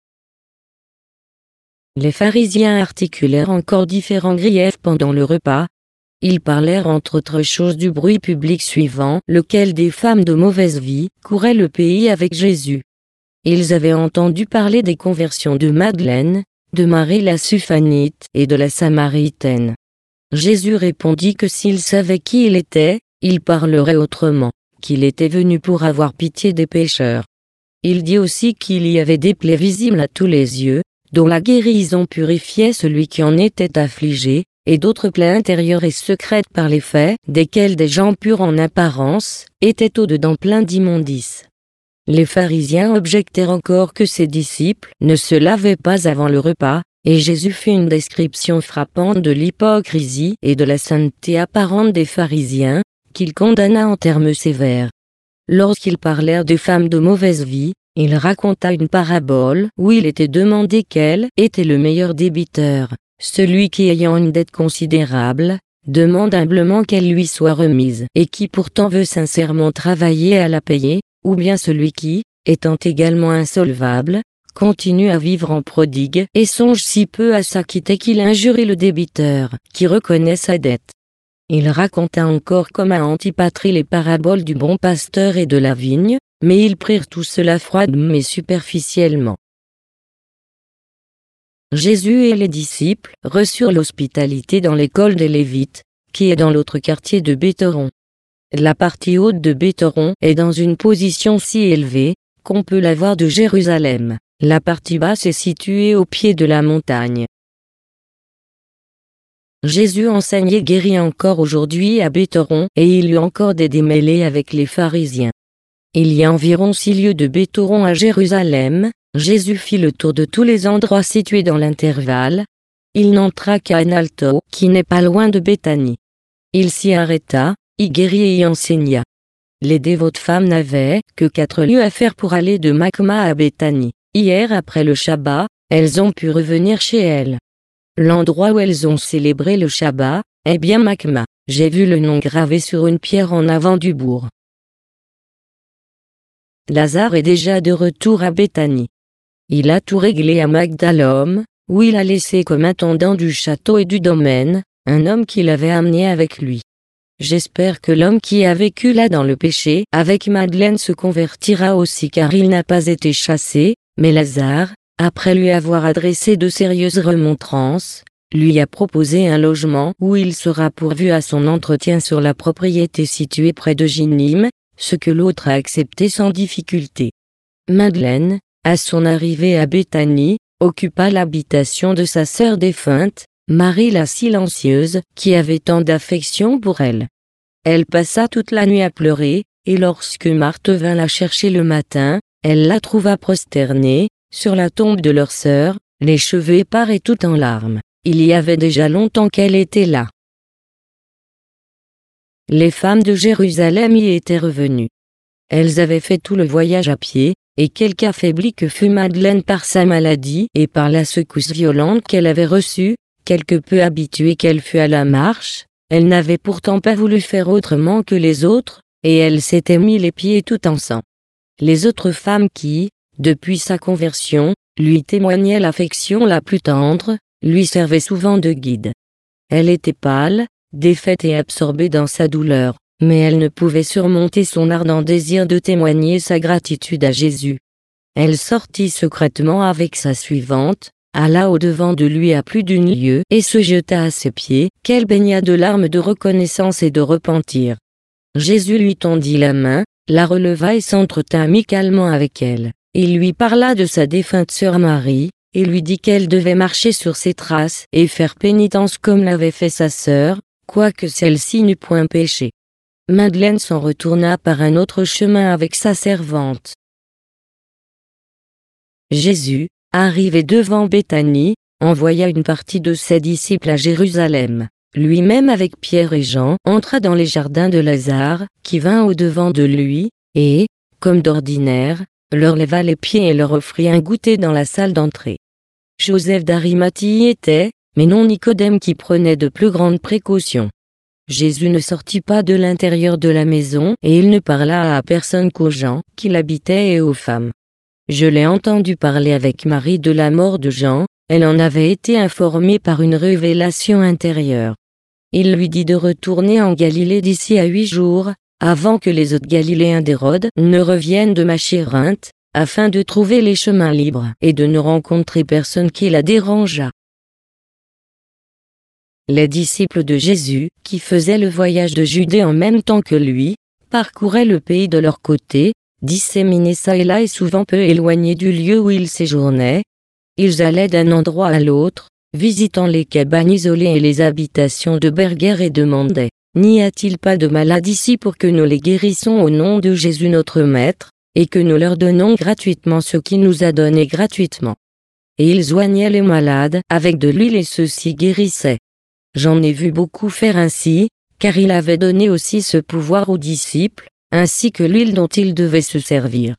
Les pharisiens articulèrent encore différents griefs pendant le repas. Ils parlèrent entre autres choses du bruit public suivant, lequel des femmes de mauvaise vie couraient le pays avec Jésus. Ils avaient entendu parler des conversions de Madeleine, de Marie la Suphanite et de la Samaritaine. Jésus répondit que s'ils savaient qui il était, ils parleraient autrement, qu'il était venu pour avoir pitié des pécheurs. Il dit aussi qu'il y avait des plaies visibles à tous les yeux, dont la guérison purifiait celui qui en était affligé, et d'autres plaies intérieures et secrètes par les faits, desquelles des gens purs en apparence, étaient au-dedans pleins d'immondices. Les pharisiens objectèrent encore que ses disciples ne se lavaient pas avant le repas, et Jésus fit une description frappante de l'hypocrisie et de la sainteté apparente des pharisiens, qu'il condamna en termes sévères. Lorsqu'ils parlèrent des femmes de mauvaise vie, il raconta une parabole où il était demandé quel était le meilleur débiteur. Celui qui, ayant une dette considérable, demande humblement qu'elle lui soit remise, et qui pourtant veut sincèrement travailler à la payer, ou bien celui qui, étant également insolvable, continue à vivre en prodigue et songe si peu à s'acquitter qu'il injurie le débiteur, qui reconnaît sa dette. Il raconta encore comme à Antipatrie les paraboles du bon pasteur et de la vigne, mais ils prirent tout cela froidement et superficiellement. Jésus et les disciples reçurent l'hospitalité dans l'école des Lévites, qui est dans l'autre quartier de Béthoron. La partie haute de Béthoron est dans une position si élevée, qu'on peut la voir de Jérusalem. La partie basse est située au pied de la montagne. Jésus enseigne et guérit encore aujourd'hui à Béthoron, et il y eut encore des démêlés avec les pharisiens. Il y a environ 6 lieues de Béthoron à Jérusalem. Jésus fit le tour de tous les endroits situés dans l'intervalle. Il n'entra qu'à Analto, qui n'est pas loin de Béthanie. Il s'y arrêta, y guérit et y enseigna. Les dévotes femmes n'avaient que 4 lieues à faire pour aller de Makma à Béthanie. Hier après le Shabbat, elles ont pu revenir chez elles. L'endroit où elles ont célébré le Shabbat est bien Makma. J'ai vu le nom gravé sur une pierre en avant du bourg. Lazare est déjà de retour à Béthanie. Il a tout réglé à Magdalome, où il a laissé comme intendant du château et du domaine, un homme qu'il avait amené avec lui. J'espère que l'homme qui a vécu là dans le péché avec Madeleine se convertira aussi, car il n'a pas été chassé, mais Lazare, après lui avoir adressé de sérieuses remontrances, lui a proposé un logement où il sera pourvu à son entretien sur la propriété située près de Jinim, ce que l'autre a accepté sans difficulté. Madeleine, à son arrivée à Béthanie, occupa l'habitation de sa sœur défunte, Marie la silencieuse, qui avait tant d'affection pour elle. Elle passa toute la nuit à pleurer, et lorsque Marthe vint la chercher le matin, elle la trouva prosternée, sur la tombe de leur sœur, les cheveux épars et tout en larmes. Il y avait déjà longtemps qu'elle était là. Les femmes de Jérusalem y étaient revenues. Elles avaient fait tout le voyage à pied, et quelque affaiblie que fût Madeleine par sa maladie et par la secousse violente qu'elle avait reçue, quelque peu habituée qu'elle fût à la marche, elle n'avait pourtant pas voulu faire autrement que les autres, et elle s'était mis les pieds tout en sang. Les autres femmes qui, depuis sa conversion, lui témoignaient l'affection la plus tendre, lui servaient souvent de guide. Elle était pâle, défaite et absorbée dans sa douleur, mais elle ne pouvait surmonter son ardent désir de témoigner sa gratitude à Jésus. Elle sortit secrètement avec sa suivante, alla au-devant de lui à plus d'une lieue et se jeta à ses pieds, qu'elle baigna de larmes de reconnaissance et de repentir. Jésus lui tendit la main, la releva et s'entretint amicalement avec elle. Il lui parla de sa défunte sœur Marie, et lui dit qu'elle devait marcher sur ses traces et faire pénitence comme l'avait fait sa sœur, quoique celle-ci n'eût point péché. Madeleine s'en retourna par un autre chemin avec sa servante. Jésus, arrivé devant Béthanie, envoya une partie de ses disciples à Jérusalem. Lui-même avec Pierre et Jean entra dans les jardins de Lazare, qui vint au-devant de lui, et, comme d'ordinaire, leur leva les pieds et leur offrit un goûter dans la salle d'entrée. Joseph d'Arimathie y était, mais non Nicodème qui prenait de plus grandes précautions. Jésus ne sortit pas de l'intérieur de la maison et il ne parla à personne qu'aux gens qui l'habitaient et aux femmes. Je l'ai entendu parler avec Marie de la mort de Jean, elle en avait été informée par une révélation intérieure. Il lui dit de retourner en Galilée d'ici à 8 jours, avant que les autres Galiléens d'Hérode ne reviennent de Machérinthe, afin de trouver les chemins libres et de ne rencontrer personne qui la dérangeât. Les disciples de Jésus, qui faisaient le voyage de Judée en même temps que lui, parcouraient le pays de leur côté, disséminés çà et là et souvent peu éloignés du lieu où ils séjournaient. Ils allaient d'un endroit à l'autre, visitant les cabanes isolées et les habitations de bergères et demandaient « N'y a-t-il pas de malades ici pour que nous les guérissons au nom de Jésus notre Maître, et que nous leur donnons gratuitement ce qu'il nous a donné gratuitement ?» Et ils oignaient les malades avec de l'huile et ceux-ci guérissaient. J'en ai vu beaucoup faire ainsi, car il avait donné aussi ce pouvoir aux disciples, ainsi que l'huile dont ils devaient se servir.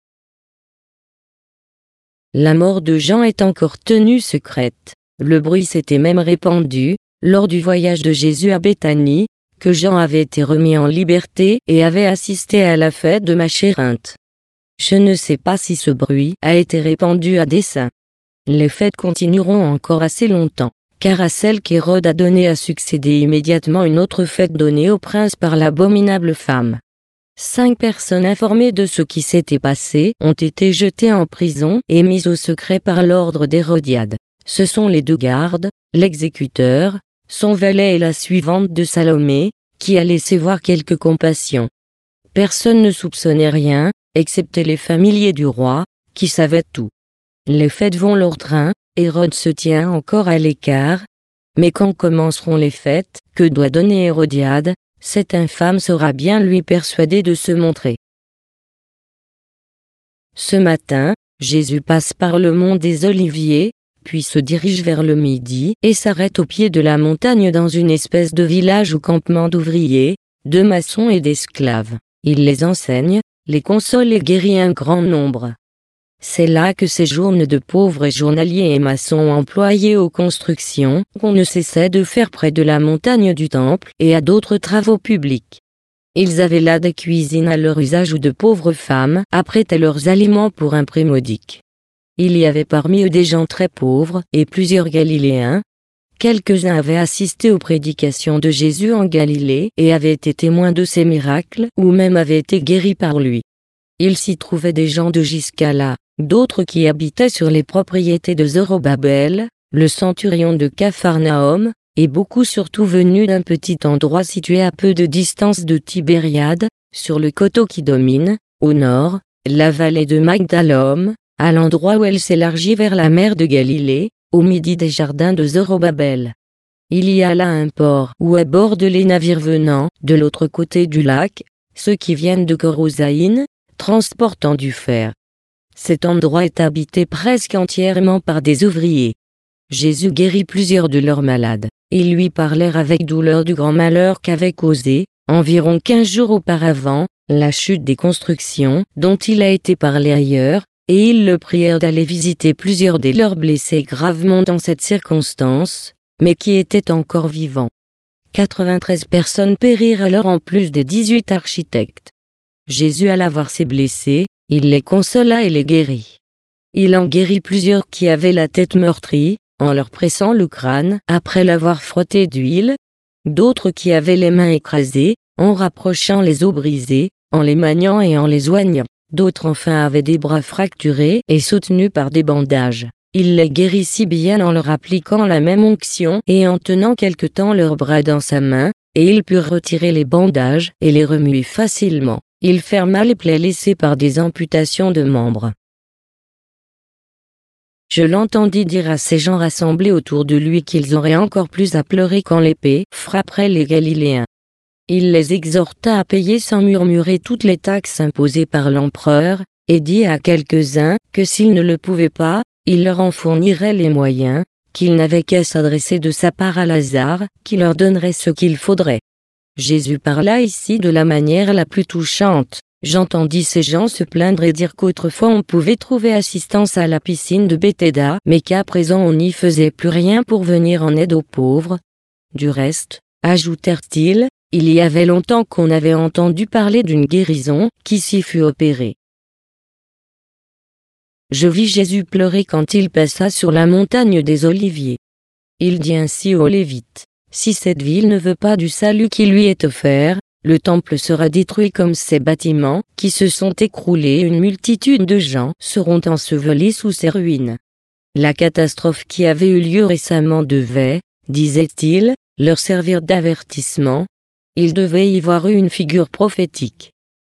La mort de Jean est encore tenue secrète. Le bruit s'était même répandu, lors du voyage de Jésus à Béthanie, que Jean avait été remis en liberté et avait assisté à la fête de Machérinthe. Je ne sais pas si ce bruit a été répandu à dessein. Les fêtes continueront encore assez longtemps, car à celle qu'Hérode a donnée a succédé immédiatement une autre fête donnée au prince par l'abominable femme. 5 personnes informées de ce qui s'était passé ont été jetées en prison et mises au secret par l'ordre d'Hérodiade. Ce sont les 2 gardes, l'exécuteur, son valet et la suivante de Salomé, qui a laissé voir quelque compassion. Personne ne soupçonnait rien, excepté les familiers du roi, qui savaient tout. Les fêtes vont leur train, Hérode se tient encore à l'écart. Mais quand commenceront les fêtes, que doit donner Hérodiade, cette infâme saura bien lui persuader de se montrer. Ce matin, Jésus passe par le mont des Oliviers, puis se dirige vers le midi et s'arrête au pied de la montagne dans une espèce de village ou campement d'ouvriers, de maçons et d'esclaves. Il les enseigne, les console et guérit un grand nombre. C'est là que séjournent de pauvres journaliers et maçons employés aux constructions qu'on ne cessait de faire près de la montagne du temple et à d'autres travaux publics. Ils avaient là des cuisines à leur usage où de pauvres femmes apprêtaient leurs aliments pour un prix modique. Il y avait parmi eux des gens très pauvres et plusieurs Galiléens. Quelques-uns avaient assisté aux prédications de Jésus en Galilée et avaient été témoins de ses miracles ou même avaient été guéris par lui. Il s'y trouvait des gens de Giscala, d'autres qui habitaient sur les propriétés de Zorobabel, le centurion de Capharnaüm, et beaucoup surtout venus d'un petit endroit situé à peu de distance de Tibériade, sur le coteau qui domine, au nord, la vallée de Magdalum, à l'endroit où elle s'élargit vers la mer de Galilée, au midi des jardins de Zorobabel. Il y a là un port où abordent les navires venant de l'autre côté du lac, ceux qui viennent de Corosaïne, transportant du fer. Cet endroit est habité presque entièrement par des ouvriers. Jésus guérit plusieurs de leurs malades. Ils lui parlèrent avec douleur du grand malheur qu'avait causé, environ 15 jours auparavant, la chute des constructions dont il a été parlé ailleurs, et ils le prièrent d'aller visiter plusieurs des leurs blessés gravement dans cette circonstance, mais qui étaient encore vivants. 93 personnes périrent alors en plus des 18 architectes. Jésus alla voir ces blessés, il les consola et les guérit. Il en guérit plusieurs qui avaient la tête meurtrie, en leur pressant le crâne après l'avoir frotté d'huile, d'autres qui avaient les mains écrasées, en rapprochant les os brisés, en les maniant et en les oignant, d'autres enfin avaient des bras fracturés et soutenus par des bandages. Il les guérit si bien en leur appliquant la même onction et en tenant quelque temps leurs bras dans sa main, et ils purent retirer les bandages et les remuer facilement. Il ferma les plaies laissées par des amputations de membres. Je l'entendis dire à ces gens rassemblés autour de lui qu'ils auraient encore plus à pleurer quand l'épée frapperait les Galiléens. Il les exhorta à payer sans murmurer toutes les taxes imposées par l'empereur, et dit à quelques-uns que s'ils ne le pouvaient pas, il leur en fournirait les moyens, qu'ils n'avaient qu'à s'adresser de sa part à Lazare, qui leur donnerait ce qu'il faudrait. Jésus parla ici de la manière la plus touchante. J'entendis ces gens se plaindre et dire qu'autrefois on pouvait trouver assistance à la piscine de Béthéda, mais qu'à présent on n'y faisait plus rien pour venir en aide aux pauvres. Du reste, ajoutèrent-ils, il y avait longtemps qu'on avait entendu parler d'une guérison qui s'y fut opérée. Je vis Jésus pleurer quand il passa sur la montagne des Oliviers. Il dit ainsi aux Lévites, « Si cette ville ne veut pas du salut qui lui est offert, le temple sera détruit comme ses bâtiments, qui se sont écroulés et une multitude de gens seront ensevelis sous ses ruines. » La catastrophe qui avait eu lieu récemment devait, disait-il, leur servir d'avertissement. Il devait y voir une figure prophétique.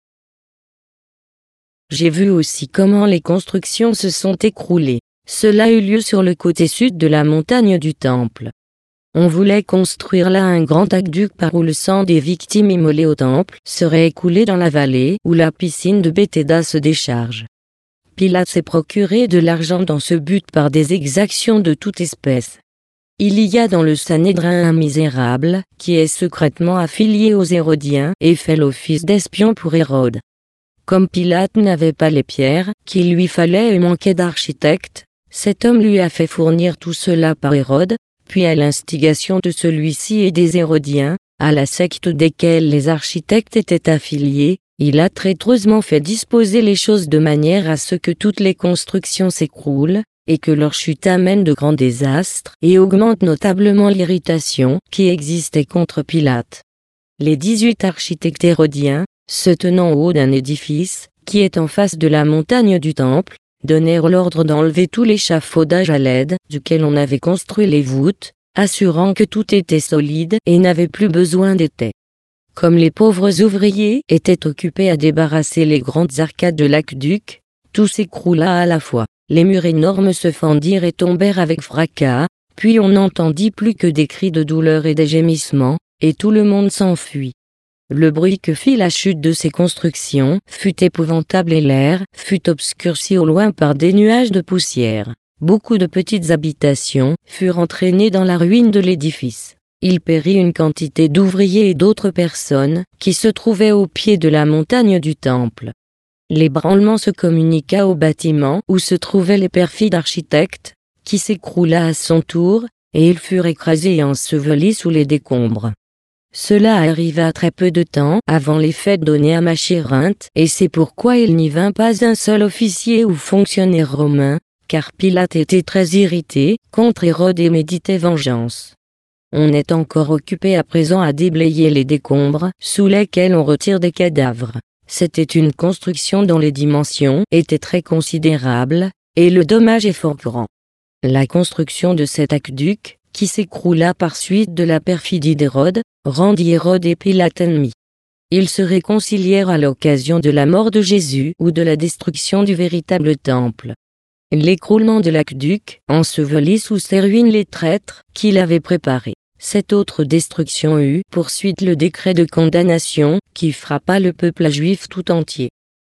J'ai vu aussi comment les constructions se sont écroulées. Cela eut lieu sur le côté sud de la montagne du Temple. On voulait construire là un grand aqueduc par où le sang des victimes immolées au Temple serait écoulé dans la vallée où la piscine de Béthéda se décharge. Pilate s'est procuré de l'argent dans ce but par des exactions de toute espèce. Il y a dans le Sanhédrin un misérable, qui est secrètement affilié aux Hérodiens et fait l'office d'espion pour Hérode. Comme Pilate n'avait pas les pierres qu'il lui fallait et manquait d'architectes, cet homme lui a fait fournir tout cela par Hérode, puis à l'instigation de celui-ci et des Hérodiens, à la secte desquels les architectes étaient affiliés, il a traîtreusement fait disposer les choses de manière à ce que toutes les constructions s'écroulent, et que leur chute amène de grands désastres et augmente notablement l'irritation qui existait contre Pilate. Les 18 architectes hérodiens, se tenant au haut d'un édifice, qui est en face de la montagne du Temple, donnèrent l'ordre d'enlever tout l'échafaudage à l'aide duquel on avait construit les voûtes, assurant que tout était solide et n'avait plus besoin d'étais. Comme les pauvres ouvriers étaient occupés à débarrasser les grandes arcades de l'aqueduc, tout s'écroula à la fois. Les murs énormes se fendirent et tombèrent avec fracas, puis on n'entendit plus que des cris de douleur et des gémissements, et tout le monde s'enfuit. Le bruit que fit la chute de ces constructions fut épouvantable et l'air fut obscurci au loin par des nuages de poussière. Beaucoup de petites habitations furent entraînées dans la ruine de l'édifice. Il périt une quantité d'ouvriers et d'autres personnes qui se trouvaient au pied de la montagne du Temple. L'ébranlement se communiqua au bâtiment où se trouvaient les perfides architectes, qui s'écroula à son tour, et ils furent écrasés et ensevelis sous les décombres. Cela arriva très peu de temps avant les fêtes données à Machérinte, et c'est pourquoi il n'y vint pas un seul officier ou fonctionnaire romain, car Pilate était très irrité contre Hérode et méditait vengeance. On est encore occupé à présent à déblayer les décombres sous lesquels on retire des cadavres. C'était une construction dont les dimensions étaient très considérables, et le dommage est fort grand. La construction de cet aqueduc, qui s'écroula par suite de la perfidie d'Hérode, rendit Hérode et Pilate ennemis. Ils se réconcilièrent à l'occasion de la mort de Jésus ou de la destruction du véritable temple. L'écroulement de l'aqueduc ensevelit sous ses ruines les traîtres qui l'avaient préparé. Cette autre destruction eut pour suite le décret de condamnation qui frappa le peuple juif tout entier.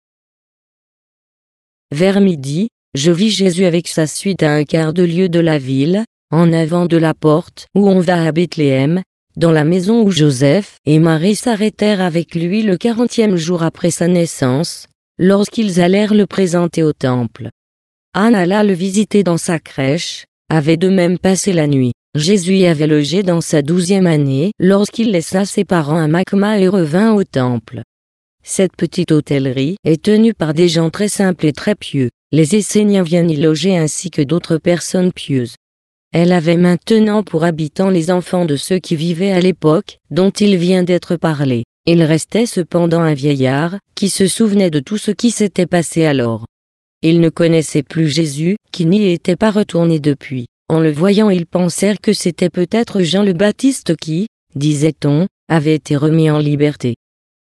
Vers midi, je vis Jésus avec sa suite à un quart de lieue de la ville, en avant de la porte où on va à Bethléem, dans la maison où Joseph et Marie s'arrêtèrent avec lui le 40e jour après sa naissance, lorsqu'ils allèrent le présenter au temple. Anne alla le visiter dans sa crèche, avait de même passé la nuit. Jésus y avait logé dans sa 12e année lorsqu'il laissa ses parents à Machma et revint au temple. Cette petite hôtellerie est tenue par des gens très simples et très pieux. Les Esséniens viennent y loger ainsi que d'autres personnes pieuses. Elle avait maintenant pour habitants les enfants de ceux qui vivaient à l'époque dont il vient d'être parlé. Il restait cependant un vieillard qui se souvenait de tout ce qui s'était passé alors. Il ne connaissait plus Jésus, qui n'y était pas retourné depuis. En le voyant, ils pensèrent que c'était peut-être Jean le Baptiste qui, disait-on, avait été remis en liberté.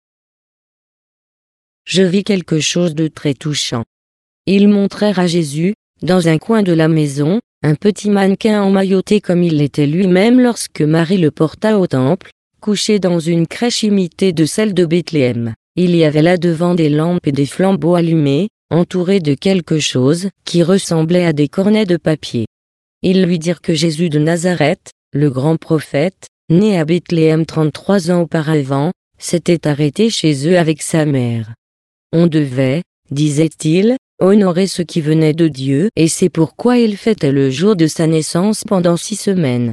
Je vis quelque chose de très touchant. Ils montrèrent à Jésus, dans un coin de la maison, un petit mannequin emmailloté comme il l'était lui-même lorsque Marie le porta au temple, couché dans une crèche imitée de celle de Bethléem. Il y avait là devant des lampes et des flambeaux allumés, entouré de quelque chose qui ressemblait à des cornets de papier. Ils lui dirent que Jésus de Nazareth, le grand prophète, né à Bethléem 33 ans auparavant, s'était arrêté chez eux avec sa mère. On devait, disait-il, honorer ce qui venait de Dieu, et c'est pourquoi il fêtait le jour de sa naissance pendant 6 semaines.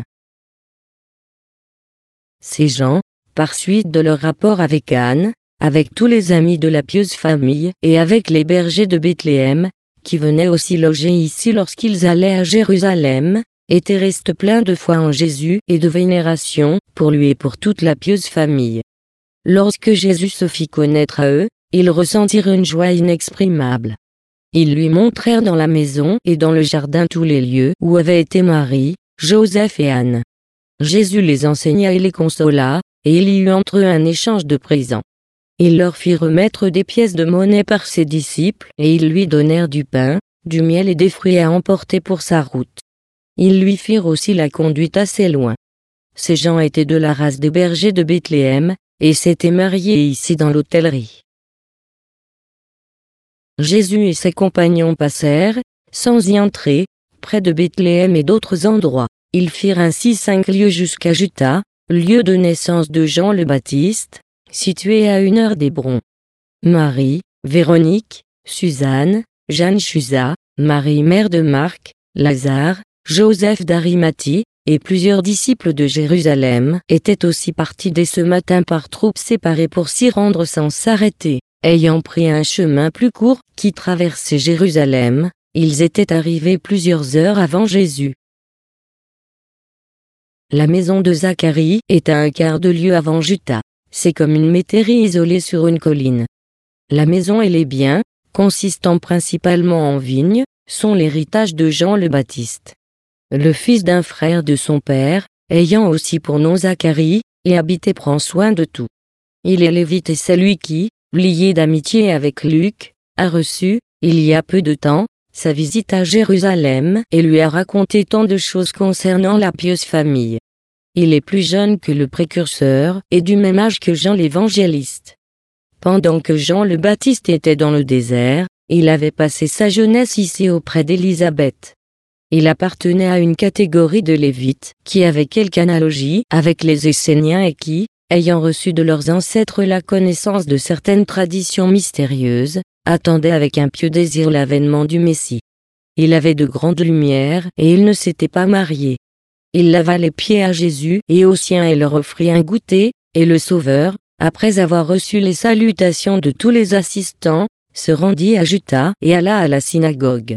Ces gens, par suite de leur rapport avec Anne, avec tous les amis de la pieuse famille et avec les bergers de Bethléem, qui venaient aussi loger ici lorsqu'ils allaient à Jérusalem, étaient restés pleins de foi en Jésus et de vénération pour lui et pour toute la pieuse famille. Lorsque Jésus se fit connaître à eux, ils ressentirent une joie inexprimable. Ils lui montrèrent dans la maison et dans le jardin tous les lieux où avaient été Marie, Joseph et Anne. Jésus les enseigna et les consola, et il y eut entre eux un échange de présents. Il leur fit remettre des pièces de monnaie par ses disciples, et ils lui donnèrent du pain, du miel et des fruits à emporter pour sa route. Ils lui firent aussi la conduite assez loin. Ces gens étaient de la race des bergers de Bethléem, et s'étaient mariés ici dans l'hôtellerie. Jésus et ses compagnons passèrent, sans y entrer, près de Bethléem et d'autres endroits. Ils firent ainsi 5 lieues jusqu'à Juta, lieu de naissance de Jean le Baptiste, situé à 1 heure d'Hébron. Marie, Véronique, Suzanne, Jeanne Chusa, Marie mère de Marc, Lazare, Joseph d'Arimathie, et plusieurs disciples de Jérusalem étaient aussi partis dès ce matin par troupes séparées pour s'y rendre sans s'arrêter. Ayant pris un chemin plus court qui traversait Jérusalem, ils étaient arrivés plusieurs heures avant Jésus. La maison de Zacharie est à 1/4 de lieue avant Juta. C'est comme une métairie isolée sur une colline. La maison et les biens, consistant principalement en vignes, sont l'héritage de Jean le Baptiste. Le fils d'un frère de son père, ayant aussi pour nom Zacharie, et habité prend soin de tout. Il est lévite et c'est lui qui, lié d'amitié avec Luc, a reçu, il y a peu de temps, sa visite à Jérusalem et lui a raconté tant de choses concernant la pieuse famille. Il est plus jeune que le précurseur et du même âge que Jean l'évangéliste. Pendant que Jean le Baptiste était dans le désert, il avait passé sa jeunesse ici auprès d'Élisabeth. Il appartenait à une catégorie de Lévites qui avait quelque analogie avec les Esséniens et qui, ayant reçu de leurs ancêtres la connaissance de certaines traditions mystérieuses, attendait avec un pieux désir l'avènement du Messie. Il avait de grandes lumières et il ne s'était pas marié. Il lava les pieds à Jésus et aux siens et leur offrit un goûter, et le Sauveur, après avoir reçu les salutations de tous les assistants, se rendit à Juta et alla à la synagogue.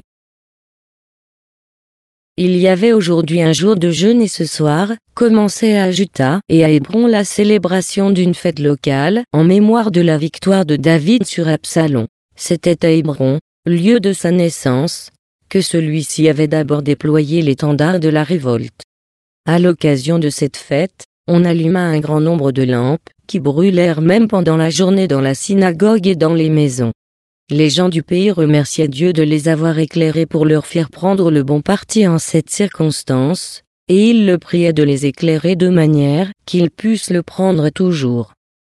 Il y avait aujourd'hui un jour de jeûne et ce soir, commençait à Juta et à Hébron la célébration d'une fête locale en mémoire de la victoire de David sur Absalom. C'était à Hébron, lieu de sa naissance, que celui-ci avait d'abord déployé l'étendard de la révolte. À l'occasion de cette fête, on alluma un grand nombre de lampes, qui brûlèrent même pendant la journée dans la synagogue et dans les maisons. Les gens du pays remerciaient Dieu de les avoir éclairés pour leur faire prendre le bon parti en cette circonstance, et ils le priaient de les éclairer de manière qu'ils puissent le prendre toujours.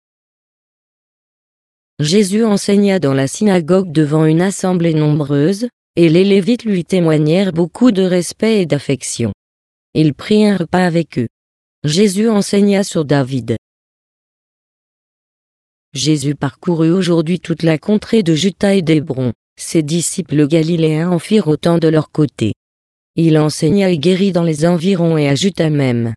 Jésus enseigna dans la synagogue devant une assemblée nombreuse, et les Lévites lui témoignèrent beaucoup de respect et d'affection. Il prit un repas avec eux. Jésus enseigna sur David. Jésus parcourut aujourd'hui toute la contrée de Juda et d'Hébron. Ses disciples galiléens en firent autant de leur côté. Il enseigna et guérit dans les environs et à Juda même.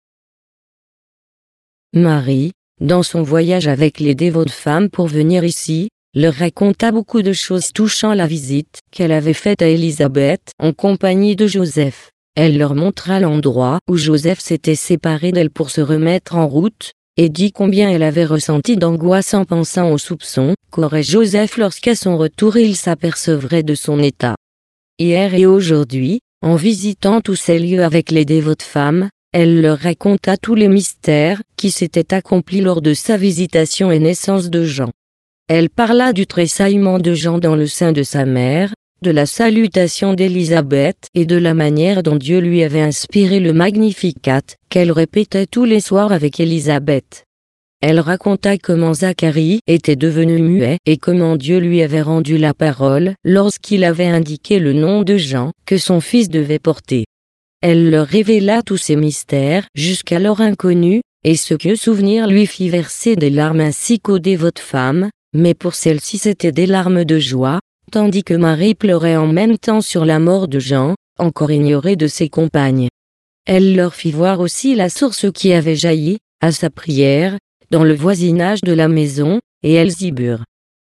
Marie, dans son voyage avec les dévotes femmes pour venir ici, leur raconta beaucoup de choses touchant la visite qu'elle avait faite à Élisabeth en compagnie de Joseph. Elle leur montra l'endroit où Joseph s'était séparé d'elle pour se remettre en route, et dit combien elle avait ressenti d'angoisse en pensant aux soupçons qu'aurait Joseph lorsqu'à son retour il s'apercevrait de son état. Hier et aujourd'hui, en visitant tous ces lieux avec les dévotes femmes, elle leur raconta tous les mystères qui s'étaient accomplis lors de sa visitation et naissance de Jean. Elle parla du tressaillement de Jean dans le sein de sa mère, de la salutation d'Élisabeth et de la manière dont Dieu lui avait inspiré le Magnificat, qu'elle répétait tous les soirs avec Élisabeth. Elle raconta comment Zacharie était devenu muet et comment Dieu lui avait rendu la parole lorsqu'il avait indiqué le nom de Jean que son fils devait porter. Elle leur révéla tous ces mystères jusqu'alors inconnus, et ce que souvenir lui fit verser des larmes ainsi qu'aux dévotes femmes, mais pour celle-ci c'étaient des larmes de joie, tandis que Marie pleurait en même temps sur la mort de Jean, encore ignoré de ses compagnes. Elle leur fit voir aussi la source qui avait jailli, à sa prière, dans le voisinage de la maison, et elles y burent.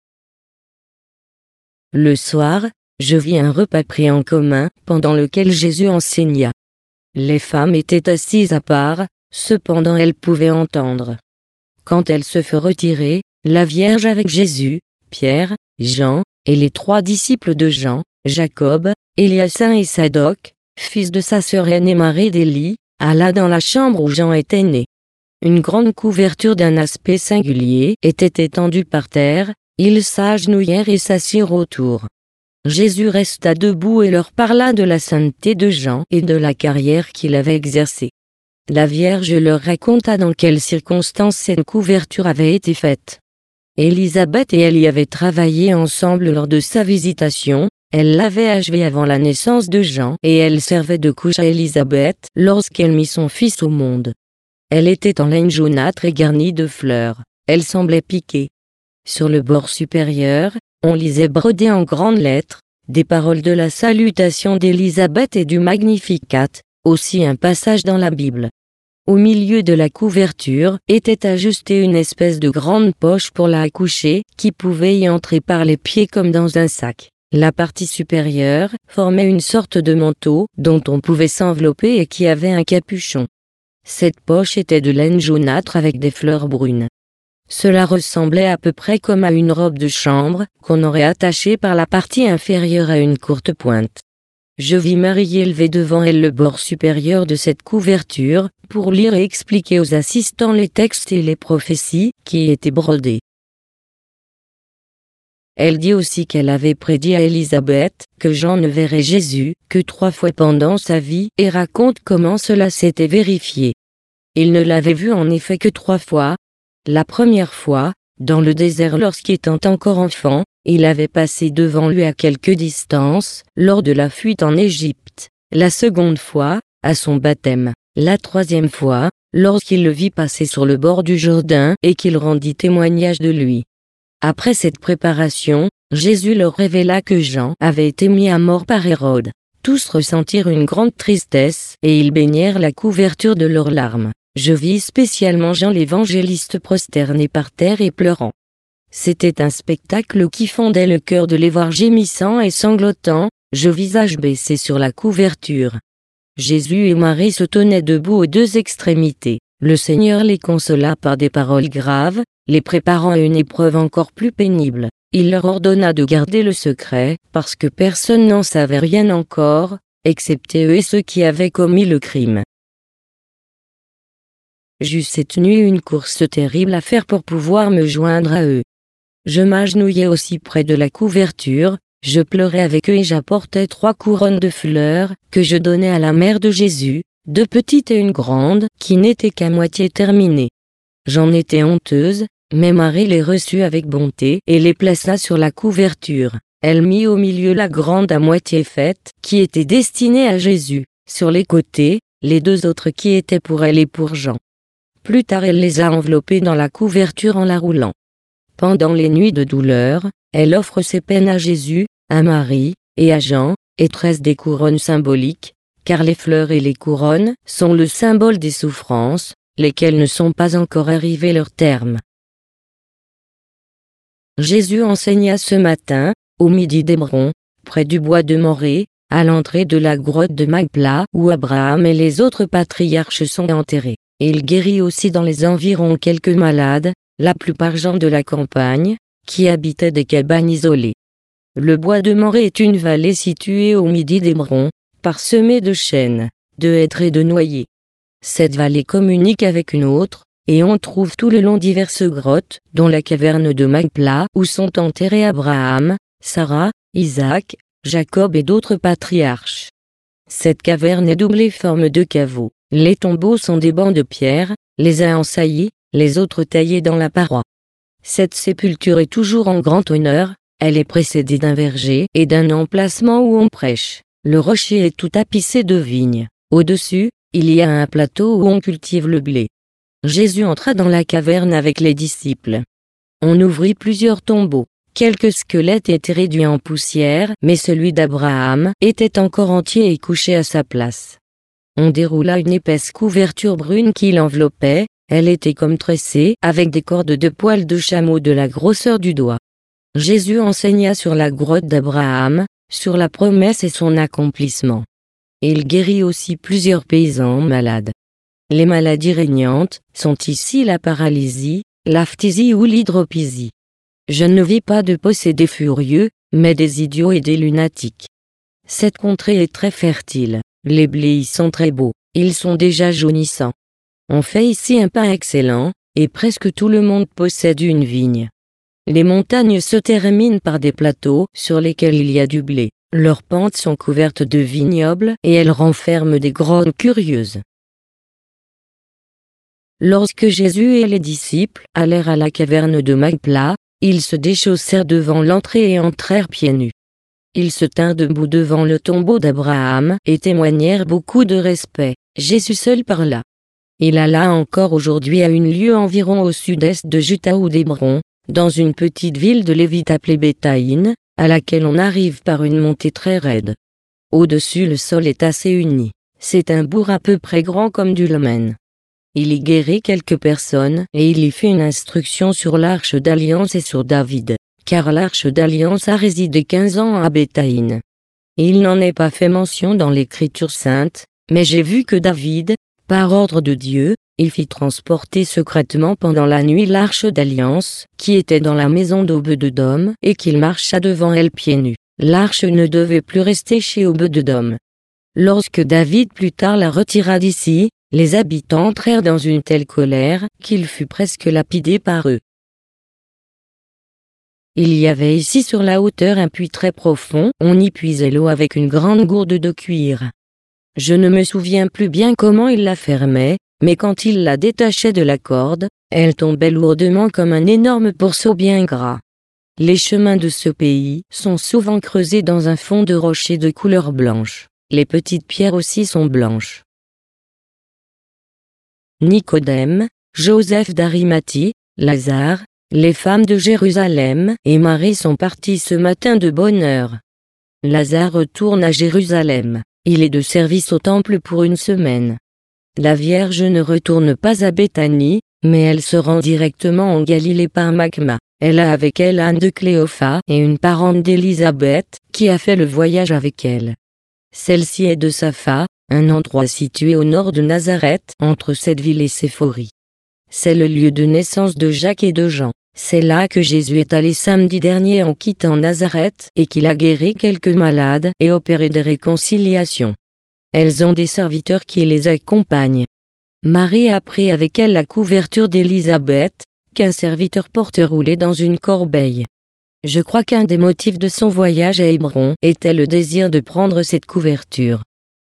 Le soir, je vis un repas pris en commun, pendant lequel Jésus enseigna. Les femmes étaient assises à part, cependant elles pouvaient entendre. Quand elle se fut retirée, la Vierge avec Jésus, Pierre, Jean, et les 3 disciples de Jean, Jacob, Éliassin et Sadoc, fils de sa sœur aînée Marie d'Élie, alla dans la chambre où Jean était né. Une grande couverture d'un aspect singulier était étendue par terre, ils s'agenouillèrent et s'assirent autour. Jésus resta debout et leur parla de la sainteté de Jean et de la carrière qu'il avait exercée. La Vierge leur raconta dans quelles circonstances cette couverture avait été faite. Élisabeth et elle y avaient travaillé ensemble lors de sa visitation, elle l'avait achevé avant la naissance de Jean et elle servait de couche à Élisabeth lorsqu'elle mit son fils au monde. Elle était en laine jaunâtre et garnie de fleurs, elle semblait piquée. Sur le bord supérieur, on lisait brodé en grandes lettres, des paroles de la salutation d'Élisabeth et du Magnificat, aussi un passage dans la Bible. Au milieu de la couverture était ajustée une espèce de grande poche pour la coucher qui pouvait y entrer par les pieds comme dans un sac. La partie supérieure formait une sorte de manteau dont on pouvait s'envelopper et qui avait un capuchon. Cette poche était de laine jaunâtre avec des fleurs brunes. Cela ressemblait à peu près comme à une robe de chambre qu'on aurait attachée par la partie inférieure à une courte pointe. Je vis Marie élever devant elle le bord supérieur de cette couverture, pour lire et expliquer aux assistants les textes et les prophéties qui y étaient brodés. Elle dit aussi qu'elle avait prédit à Élisabeth que Jean ne verrait Jésus que 3 fois pendant sa vie et raconte comment cela s'était vérifié. Il ne l'avait vu en effet que 3 fois. La première fois, dans le désert lorsqu'étant encore enfant, il avait passé devant lui à quelque distance, lors de la fuite en Égypte. La seconde fois, à son baptême. La 3e fois, lorsqu'il le vit passer sur le bord du Jourdain et qu'il rendit témoignage de lui. Après cette préparation, Jésus leur révéla que Jean avait été mis à mort par Hérode. Tous ressentirent une grande tristesse et ils baignèrent la couverture de leurs larmes. Je vis spécialement Jean l'évangéliste prosterné par terre et pleurant. C'était un spectacle qui fondait le cœur de les voir gémissant et sanglotant, le visage baissé sur la couverture. Jésus et Marie se tenaient debout aux 2 extrémités. Le Seigneur les consola par des paroles graves, les préparant à une épreuve encore plus pénible. il leur ordonna de garder le secret, parce que personne n'en savait rien encore, excepté eux et ceux qui avaient commis le crime. J'eus cette nuit une course terrible à faire pour pouvoir me joindre à eux. Je m'agenouillais aussi près de la couverture, je pleurais avec eux et j'apportais 3 couronnes de fleurs, que je donnais à la mère de Jésus, 2 petites et une grande, qui n'étaient qu'à moitié terminées. J'en étais honteuse, mais Marie les reçut avec bonté et les plaça sur la couverture. Elle mit au milieu la grande à moitié faite, qui était destinée à Jésus, sur les côtés, les 2 autres qui étaient pour elle et pour Jean. Plus tard elle les a enveloppées dans la couverture en la roulant. Pendant les nuits de douleur, elle offre ses peines à Jésus, à Marie, et à Jean, et tresse des couronnes symboliques, car les fleurs et les couronnes sont le symbole des souffrances, lesquelles ne sont pas encore arrivées leur terme. Jésus enseigna ce matin, au midi d'Hébron, près du bois de Morée, à l'entrée de la grotte de Magpla où Abraham et les autres patriarches sont enterrés. Il guérit aussi dans les environs quelques malades, la plupart gens de la campagne, qui habitaient des cabanes isolées. Le bois de Morée est une vallée située au midi d'Hébron, parsemée de chênes, de hêtres et de noyers. Cette vallée communique avec une autre, et on trouve tout le long diverses grottes, dont la caverne de Magpla où sont enterrés Abraham, Sarah, Isaac, Jacob et d'autres patriarches. Cette caverne est doublée forme de caveau. Les tombeaux sont des bancs de pierre, les uns en saillie, les autres taillés dans la paroi. Cette sépulture est toujours en grand honneur, elle est précédée d'un verger et d'un emplacement où on prêche. Le rocher est tout tapissé de vignes. Au-dessus, il y a un plateau où on cultive le blé. Jésus entra dans la caverne avec les disciples. On ouvrit plusieurs tombeaux. Quelques squelettes étaient réduits en poussière, mais celui d'Abraham était encore entier et couché à sa place. On déroula une épaisse couverture brune qui l'enveloppait, elle était comme tressée avec des cordes de poils de chameau de la grosseur du doigt. Jésus enseigna sur la grotte d'Abraham, sur la promesse et son accomplissement. Il guérit aussi plusieurs paysans malades. Les maladies régnantes sont ici la paralysie, la phtisie ou l'hydropisie. Je ne vis pas de possédés furieux, mais des idiots et des lunatiques. Cette contrée est très fertile. Les blés y sont très beaux, ils sont déjà jaunissants. On fait ici un pain excellent, et presque tout le monde possède une vigne. Les montagnes se terminent par des plateaux sur lesquels il y a du blé. Leurs pentes sont couvertes de vignobles et elles renferment des grottes curieuses. Lorsque Jésus et les disciples allèrent à la caverne de Magpla, ils se déchaussèrent devant l'entrée et entrèrent pieds nus. Ils se tinrent debout devant le tombeau d'Abraham et témoignèrent beaucoup de respect. Jésus seul parla. Il alla encore aujourd'hui à une lieue environ au sud-est de Juta ou d'Hébron, dans une petite ville de Lévite appelée Béthaïn, à laquelle on arrive par une montée très raide. Au-dessus le sol est assez uni. C'est un bourg à peu près grand comme du Lomène. Il y guérit quelques personnes et il y fait une instruction sur l'arche d'alliance et sur David, car l'arche d'alliance a résidé 15 ans à Béthaïn. Il n'en est pas fait mention dans l'Écriture sainte, mais j'ai vu que David, par ordre de Dieu, il fit transporter secrètement pendant la nuit l'arche d'alliance, qui était dans la maison d'Obed-Édom, et qu'il marcha devant elle pieds nus. L'arche ne devait plus rester chez Obed-Édom. Lorsque David plus tard la retira d'ici, les habitants entrèrent dans une telle colère, qu'il fut presque lapidé par eux. Il y avait ici sur la hauteur un puits très profond, on y puisait l'eau avec une grande gourde de cuir. Je ne me souviens plus bien comment il la fermait, mais quand il la détachait de la corde, elle tombait lourdement comme un énorme pourceau bien gras. Les chemins de ce pays sont souvent creusés dans un fond de rochers de couleur blanche. Les petites pierres aussi sont blanches. Nicodème, Joseph d'Arimathie, Lazare, les femmes de Jérusalem et Marie sont partis ce matin de bonne heure. Lazare retourne à Jérusalem. Il est de service au temple pour une semaine. La Vierge ne retourne pas à Béthanie, mais elle se rend directement en Galilée par Magma. Elle a avec elle Anne de Cléopha et une parente d'Élisabeth, qui a fait le voyage avec elle. Celle-ci est de Sapha, un endroit situé au nord de Nazareth, entre cette ville et Séphorie. C'est le lieu de naissance de Jacques et de Jean. C'est là que Jésus est allé samedi dernier en quittant Nazareth et qu'il a guéri quelques malades et opéré des réconciliations. Elles ont des serviteurs qui les accompagnent. Marie a pris avec elle la couverture d'Élisabeth, qu'un serviteur porte roulée dans une corbeille. Je crois qu'un des motifs de son voyage à Hébron était le désir de prendre cette couverture.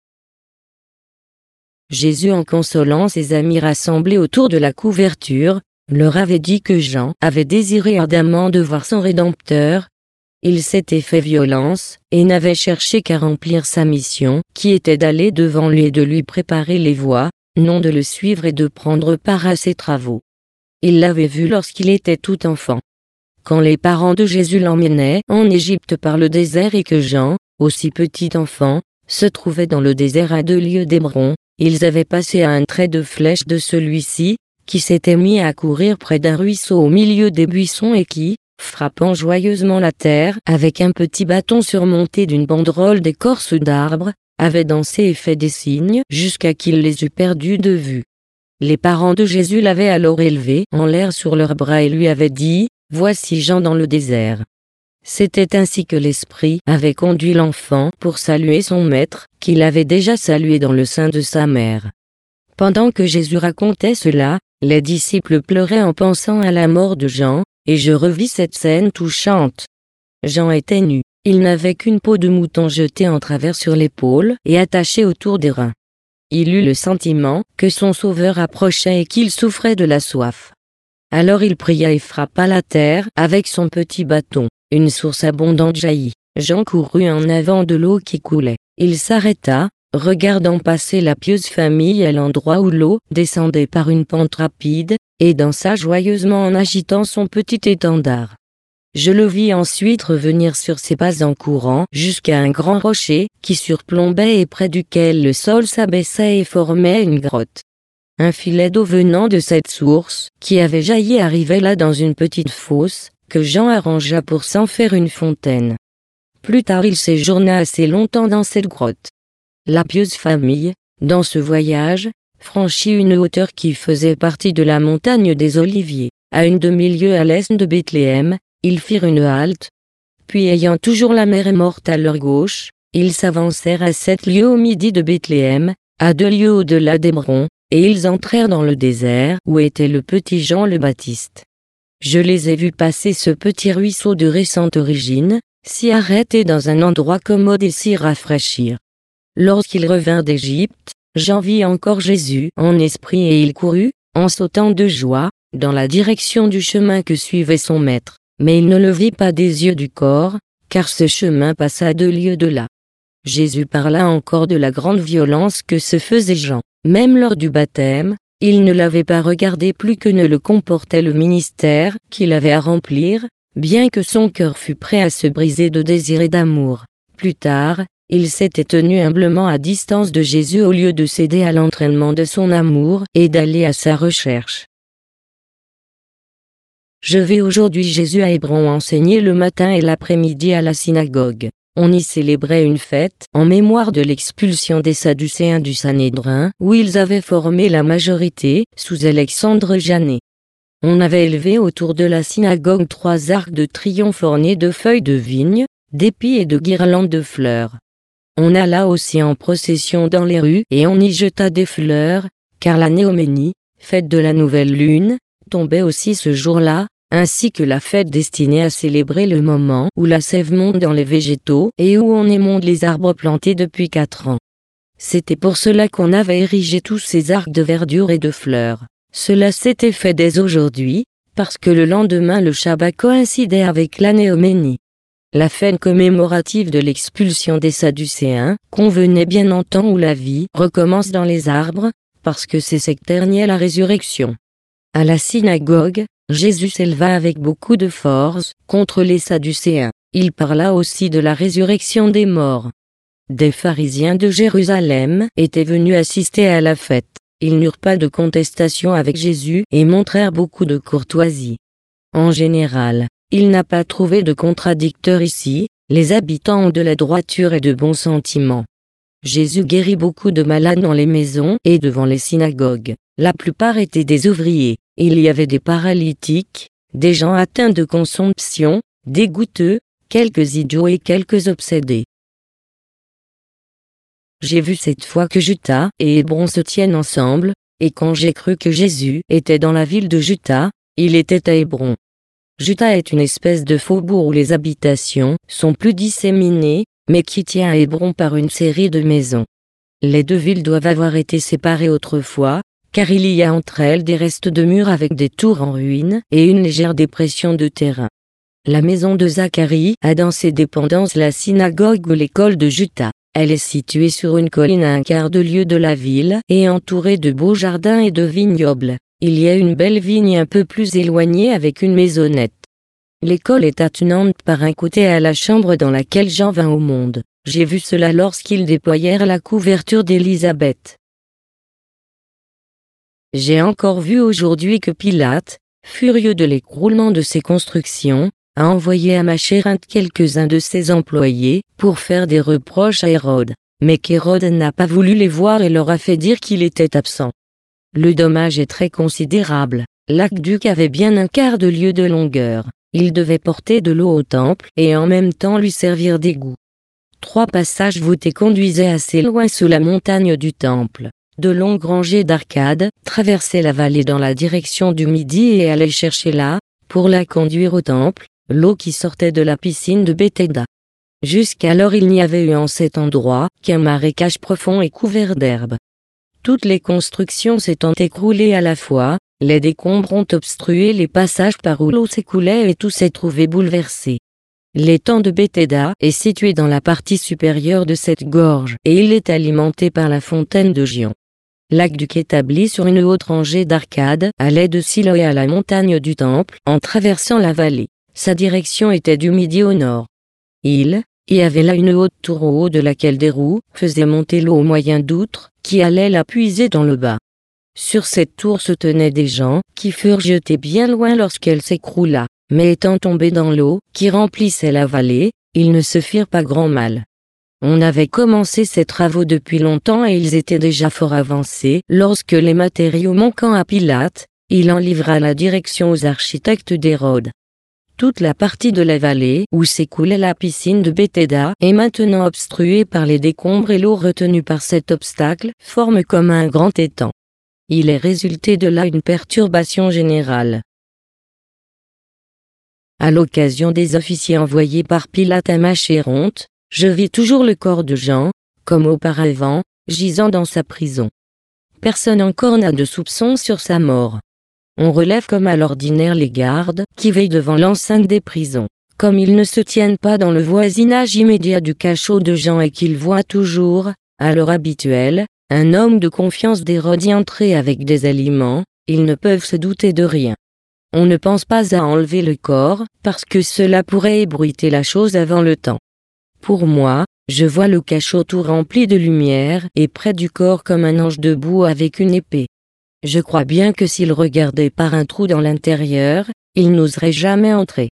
Jésus, en consolant ses amis rassemblés autour de la couverture, leur avait dit que Jean avait désiré ardemment de voir son Rédempteur. Il s'était fait violence, et n'avait cherché qu'à remplir sa mission, qui était d'aller devant lui et de lui préparer les voies, non de le suivre et de prendre part à ses travaux. Il l'avait vu lorsqu'il était tout enfant. Quand les parents de Jésus l'emmenaient en Égypte par le désert et que Jean, aussi petit enfant, se trouvait dans le désert à 2 lieues d'Hébron, ils avaient passé à un trait de flèche de celui-ci, qui s'était mis à courir près d'un ruisseau au milieu des buissons et qui, frappant joyeusement la terre avec un petit bâton surmonté d'une banderole d'écorce d'arbre, avait dansé et fait des signes jusqu'à qu'il les eût perdus de vue. Les parents de Jésus l'avaient alors élevé en l'air sur leurs bras et lui avaient dit, « Voici Jean dans le désert ». C'était ainsi que l'Esprit avait conduit l'enfant pour saluer son maître, qu'il avait déjà salué dans le sein de sa mère. Pendant que Jésus racontait cela, les disciples pleuraient en pensant à la mort de Jean, et je revis cette scène touchante. Jean était nu, il n'avait qu'une peau de mouton jetée en travers sur l'épaule et attachée autour des reins. Il eut le sentiment que son Sauveur approchait et qu'il souffrait de la soif. Alors il pria et frappa la terre avec son petit bâton. Une source abondante jaillit. Jean courut en avant de l'eau qui coulait. Il s'arrêta, regardant passer la pieuse famille à l'endroit où l'eau descendait par une pente rapide, et dansa joyeusement en agitant son petit étendard. Je le vis ensuite revenir sur ses pas en courant jusqu'à un grand rocher qui surplombait et près duquel le sol s'abaissait et formait une grotte. Un filet d'eau venant de cette source, qui avait jailli, arrivait là dans une petite fosse, que Jean arrangea pour s'en faire une fontaine. Plus tard il séjourna assez longtemps dans cette grotte. La pieuse famille, dans ce voyage, franchit une hauteur qui faisait partie de la montagne des Oliviers. À une demi-lieue à l'est de Bethléem, ils firent une halte. Puis ayant toujours la mer morte à leur gauche, ils s'avancèrent à 7 lieues au midi de Bethléem, à 2 lieues au-delà d'Hébron, et ils entrèrent dans le désert où était le petit Jean le Baptiste. Je les ai vus passer ce petit ruisseau de récente origine, s'y arrêter dans un endroit commode et s'y rafraîchir. Lorsqu'il revint d'Égypte, Jean vit encore Jésus en esprit et il courut, en sautant de joie, dans la direction du chemin que suivait son maître. Mais il ne le vit pas des yeux du corps, car ce chemin passa à 2 lieues de là. Jésus parla encore de la grande violence que se faisait Jean. Même lors du baptême, il ne l'avait pas regardé plus que ne le comportait le ministère qu'il avait à remplir, bien que son cœur fût prêt à se briser de désir et d'amour. Plus tard, il s'était tenu humblement à distance de Jésus au lieu de céder à l'entraînement de son amour et d'aller à sa recherche. Je vais aujourd'hui Jésus à Hébron enseigner le matin et l'après-midi à la synagogue. On y célébrait une fête en mémoire de l'expulsion des Sadducéens du Sanhédrin, où ils avaient formé la majorité, sous Alexandre Janet. On avait élevé autour de la synagogue 3 arcs de triomphe ornés de feuilles de vigne, d'épis et de guirlandes de fleurs. On alla aussi en procession dans les rues et on y jeta des fleurs, car la Néoménie, fête de la nouvelle lune, tombait aussi ce jour-là, ainsi que la fête destinée à célébrer le moment où la sève monte dans les végétaux et où on émonde les arbres plantés depuis 4 ans. C'était pour cela qu'on avait érigé tous ces arcs de verdure et de fleurs. Cela s'était fait dès aujourd'hui, parce que le lendemain le Shabbat coïncidait avec la Néoménie. La fête commémorative de l'expulsion des Sadducéens convenait bien en temps où la vie recommence dans les arbres, parce que c'est cette dernière la résurrection. À la synagogue, Jésus s'éleva avec beaucoup de force contre les Sadducéens. Il parla aussi de la résurrection des morts. Des pharisiens de Jérusalem étaient venus assister à la fête. Ils n'eurent pas de contestation avec Jésus et montrèrent beaucoup de courtoisie. En général, il n'a pas trouvé de contradicteur ici, les habitants ont de la droiture et de bons sentiments. Jésus guérit beaucoup de malades dans les maisons et devant les synagogues. La plupart étaient des ouvriers. Il y avait des paralytiques, des gens atteints de consomption, des goutteux, quelques idiots et quelques obsédés. J'ai vu cette fois que Juta et Hébron se tiennent ensemble, et quand j'ai cru que Jésus était dans la ville de Juta, il était à Hébron. Juta est une espèce de faubourg où les habitations sont plus disséminées, mais qui tient à Hébron par une série de maisons. Les deux villes doivent avoir été séparées autrefois, car il y a entre elles des restes de murs avec des tours en ruine et une légère dépression de terrain. La maison de Zacharie a dans ses dépendances la synagogue ou l'école de Juta. Elle est située sur une colline à un quart de lieue de la ville et entourée de beaux jardins et de vignobles. Il y a une belle vigne un peu plus éloignée avec une maisonnette. L'école est attenante par un côté à la chambre dans laquelle Jean vint au monde. J'ai vu cela lorsqu'ils déployèrent la couverture d'Élisabeth. J'ai encore vu aujourd'hui que Pilate, furieux de l'écroulement de ses constructions, a envoyé à Machérinth quelques-uns de ses employés pour faire des reproches à Hérode, mais qu'Hérode n'a pas voulu les voir et leur a fait dire qu'il était absent. Le dommage est très considérable. L'aqueduc avait bien un quart de lieue de longueur. Il devait porter de l'eau au temple et en même temps lui servir d'égout. 3 passages voûtés conduisaient assez loin sous la montagne du temple. De longues rangées d'arcades traversaient la vallée dans la direction du midi et allaient chercher là, pour la conduire au temple, l'eau qui sortait de la piscine de Béthéda. Jusqu'alors il n'y avait eu en cet endroit qu'un marécage profond et couvert d'herbe. Toutes les constructions s'étant écroulées à la fois, les décombres ont obstrué les passages par où l'eau s'écoulait et tout s'est trouvé bouleversé. L'étang de Béthéda est situé dans la partie supérieure de cette gorge et il est alimenté par la fontaine de Gion. L'aqueduc établi sur une haute rangée d'arcades allait de Siloé à la montagne du Temple en traversant la vallée. Sa direction était du midi au nord. Il y avait là une haute tour au haut de laquelle des roues faisaient monter l'eau au moyen d'outres qui allaient la puiser dans le bas. Sur cette tour se tenaient des gens qui furent jetés bien loin lorsqu'elle s'écroula, mais étant tombés dans l'eau qui remplissait la vallée, ils ne se firent pas grand mal. On avait commencé ces travaux depuis longtemps et ils étaient déjà fort avancés lorsque les matériaux manquant à Pilate, il en livra la direction aux architectes d'Hérode. Toute la partie de la vallée où s'écoulait la piscine de Béthéda est maintenant obstruée par les décombres et l'eau retenue par cet obstacle forme comme un grand étang. Il est résulté de là une perturbation générale. À l'occasion des officiers envoyés par Pilate à Machéronte, je vis toujours le corps de Jean, comme auparavant, gisant dans sa prison. Personne encore n'a de soupçon sur sa mort. On relève comme à l'ordinaire les gardes qui veillent devant l'enceinte des prisons. Comme ils ne se tiennent pas dans le voisinage immédiat du cachot de Jean et qu'ils voient toujours, à l'heure habituelle, un homme de confiance d'Hérode y entrer avec des aliments, ils ne peuvent se douter de rien. On ne pense pas à enlever le corps, parce que cela pourrait ébruiter la chose avant le temps. Pour moi, je vois le cachot tout rempli de lumière et près du corps comme un ange debout avec une épée. Je crois bien que s'il regardait par un trou dans l'intérieur, il n'oserait jamais entrer.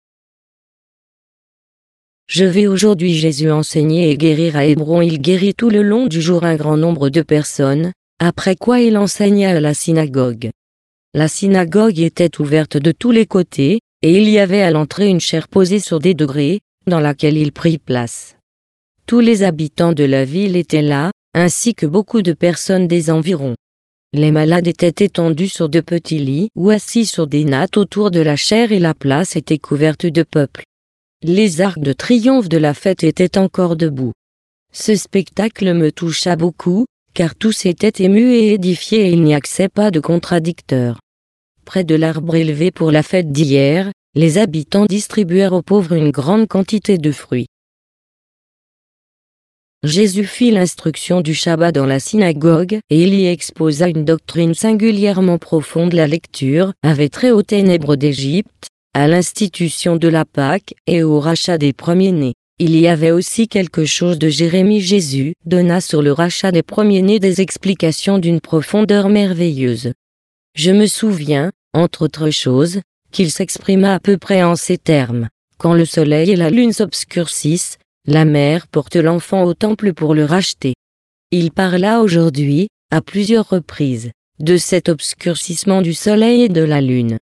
Je vais aujourd'hui Jésus enseigner et guérir à Hébron. Il guérit tout le long du jour un grand nombre de personnes, après quoi il enseigna à la synagogue. La synagogue était ouverte de tous les côtés, et il y avait à l'entrée une chaire posée sur des degrés, dans laquelle il prit place. Tous les habitants de la ville étaient là, ainsi que beaucoup de personnes des environs. Les malades étaient étendus sur de petits lits ou assis sur des nattes autour de la chaire et la place était couverte de peuple. Les arcs de triomphe de la fête étaient encore debout. Ce spectacle me toucha beaucoup, car tous étaient émus et édifiés et il n'y accès pas de contradicteurs. Près de l'arbre élevé pour la fête d'hier, les habitants distribuèrent aux pauvres une grande quantité de fruits. Jésus fit l'instruction du Shabbat dans la synagogue et il y exposa une doctrine singulièrement profonde. La lecture avait trait aux ténèbres d'Égypte, à l'institution de la Pâque et au rachat des premiers-nés. Il y avait aussi quelque chose de Jérémie. Jésus donna sur le rachat des premiers-nés des explications d'une profondeur merveilleuse. Je me souviens, entre autres choses, qu'il s'exprima à peu près en ces termes. Quand le soleil et la lune s'obscurcissent, la mère porte l'enfant au temple pour le racheter. Il parla aujourd'hui, à plusieurs reprises, de cet obscurcissement du soleil et de la lune.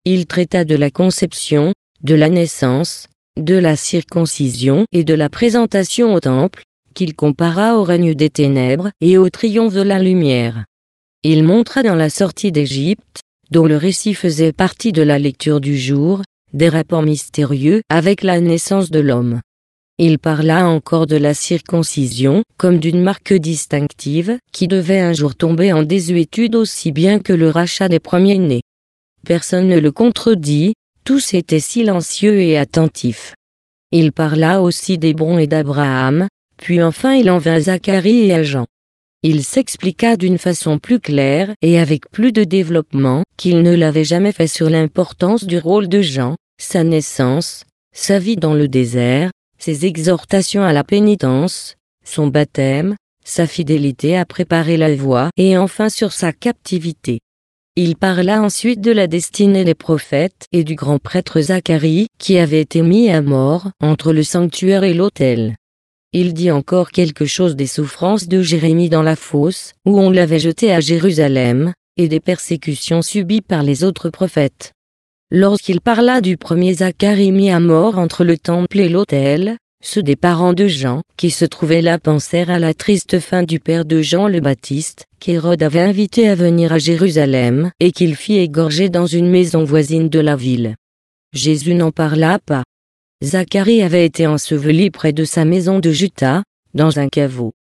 Il traita de la conception, de la naissance, de la circoncision et de la présentation au temple, qu'il compara au règne des ténèbres et au triomphe de la lumière. Il montra dans la sortie d'Égypte, dont le récit faisait partie de la lecture du jour, des rapports mystérieux avec la naissance de l'homme. Il parla encore de la circoncision comme d'une marque distinctive qui devait un jour tomber en désuétude aussi bien que le rachat des premiers-nés. Personne ne le contredit, tous étaient silencieux et attentifs. Il parla aussi d'Hébron et d'Abraham, puis enfin il en vint à Zacharie et à Jean. Il s'expliqua d'une façon plus claire et avec plus de développement qu'il ne l'avait jamais fait sur l'importance du rôle de Jean, sa naissance, sa vie dans le désert, ses exhortations à la pénitence, son baptême, sa fidélité à préparer la voie et enfin sur sa captivité. Il parla ensuite de la destinée des prophètes et du grand prêtre Zacharie qui avait été mis à mort entre le sanctuaire et l'autel. Il dit encore quelque chose des souffrances de Jérémie dans la fosse où on l'avait jeté à Jérusalem et des persécutions subies par les autres prophètes. Lorsqu'il parla du premier Zacharie mis à mort entre le temple et l'autel, ceux des parents de Jean qui se trouvaient là pensèrent à la triste fin du père de Jean le Baptiste, qu'Hérode avait invité à venir à Jérusalem et qu'il fit égorger dans une maison voisine de la ville. Jésus n'en parla pas. Zacharie avait été enseveli près de sa maison de Juda, dans un caveau.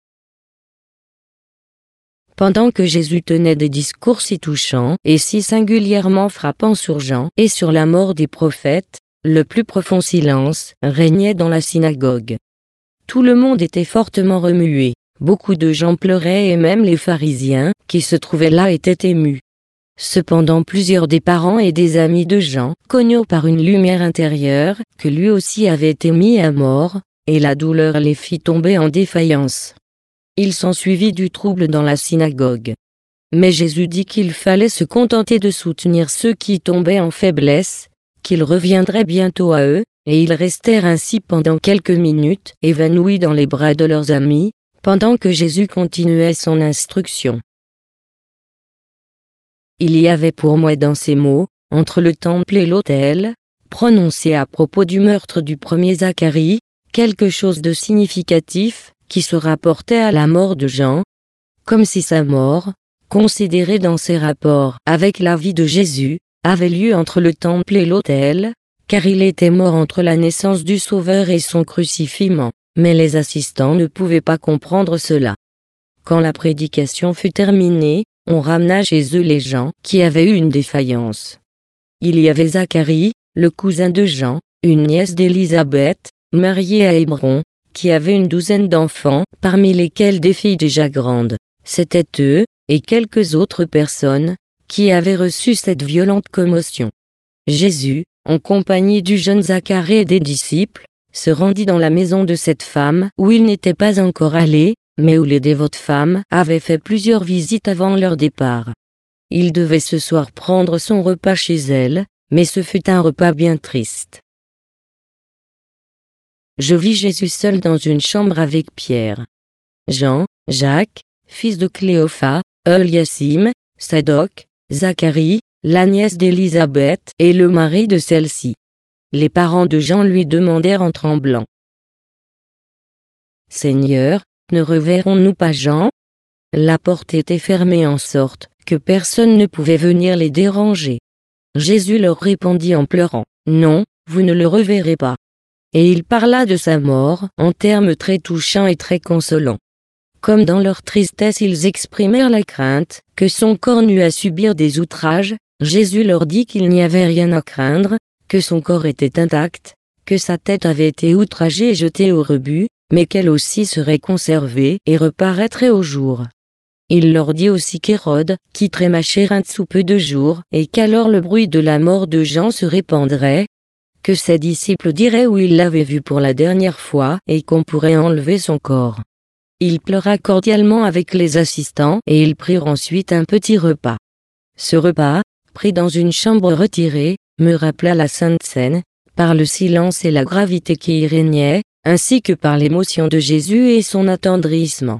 Pendant que Jésus tenait des discours si touchants et si singulièrement frappants sur Jean et sur la mort des prophètes, le plus profond silence régnait dans la synagogue. Tout le monde était fortement remué, beaucoup de gens pleuraient et même les pharisiens qui se trouvaient là étaient émus. Cependant plusieurs des parents et des amis de Jean connurent par une lumière intérieure que lui aussi avait été mis à mort, et la douleur les fit tomber en défaillance. Il s'ensuivit du trouble dans la synagogue. Mais Jésus dit qu'il fallait se contenter de soutenir ceux qui tombaient en faiblesse, qu'il reviendrait bientôt à eux, et ils restèrent ainsi pendant quelques minutes évanouis dans les bras de leurs amis, pendant que Jésus continuait son instruction. Il y avait pour moi dans ces mots, entre le temple et l'autel, prononcés à propos du meurtre du premier Zacharie, quelque chose de significatif, qui se rapportait à la mort de Jean, comme si sa mort, considérée dans ses rapports avec la vie de Jésus, avait lieu entre le temple et l'autel, car il était mort entre la naissance du Sauveur et son crucifixion, mais les assistants ne pouvaient pas comprendre cela. Quand la prédication fut terminée, on ramena chez eux les gens qui avaient eu une défaillance. Il y avait Zacharie, le cousin de Jean, une nièce d'Élisabeth, mariée à Hébron, qui avait une douzaine d'enfants, parmi lesquels des filles déjà grandes. C'étaient eux, et quelques autres personnes, qui avaient reçu cette violente commotion. Jésus, en compagnie du jeune Zacharie et des disciples, se rendit dans la maison de cette femme où il n'était pas encore allé, mais où les dévotes femmes avaient fait plusieurs visites avant leur départ. Il devait ce soir prendre son repas chez elle, mais ce fut un repas bien triste. Je vis Jésus seul dans une chambre avec Pierre, Jean, Jacques, fils de Cléophas, Eliasim, Sadoc, Zacharie, la nièce d'Élisabeth et le mari de celle-ci. Les parents de Jean lui demandèrent en tremblant: « Seigneur, ne reverrons-nous pas Jean ?» La porte était fermée en sorte que personne ne pouvait venir les déranger. Jésus leur répondit en pleurant: « Non, vous ne le reverrez pas. » Et il parla de sa mort en termes très touchants et très consolants. Comme dans leur tristesse ils exprimèrent la crainte que son corps n'eût à subir des outrages, Jésus leur dit qu'il n'y avait rien à craindre, que son corps était intact, que sa tête avait été outragée et jetée au rebut, mais qu'elle aussi serait conservée et reparaîtrait au jour. Il leur dit aussi qu'Hérode quitterait Machérinth sous peu de jours et qu'alors le bruit de la mort de Jean se répandrait, que ses disciples diraient où ils l'avaient vu pour la dernière fois et qu'on pourrait enlever son corps. Il pleura cordialement avec les assistants et ils prirent ensuite un petit repas. Ce repas, pris dans une chambre retirée, me rappela la Sainte Seine, par le silence et la gravité qui y régnait, ainsi que par l'émotion de Jésus et son attendrissement.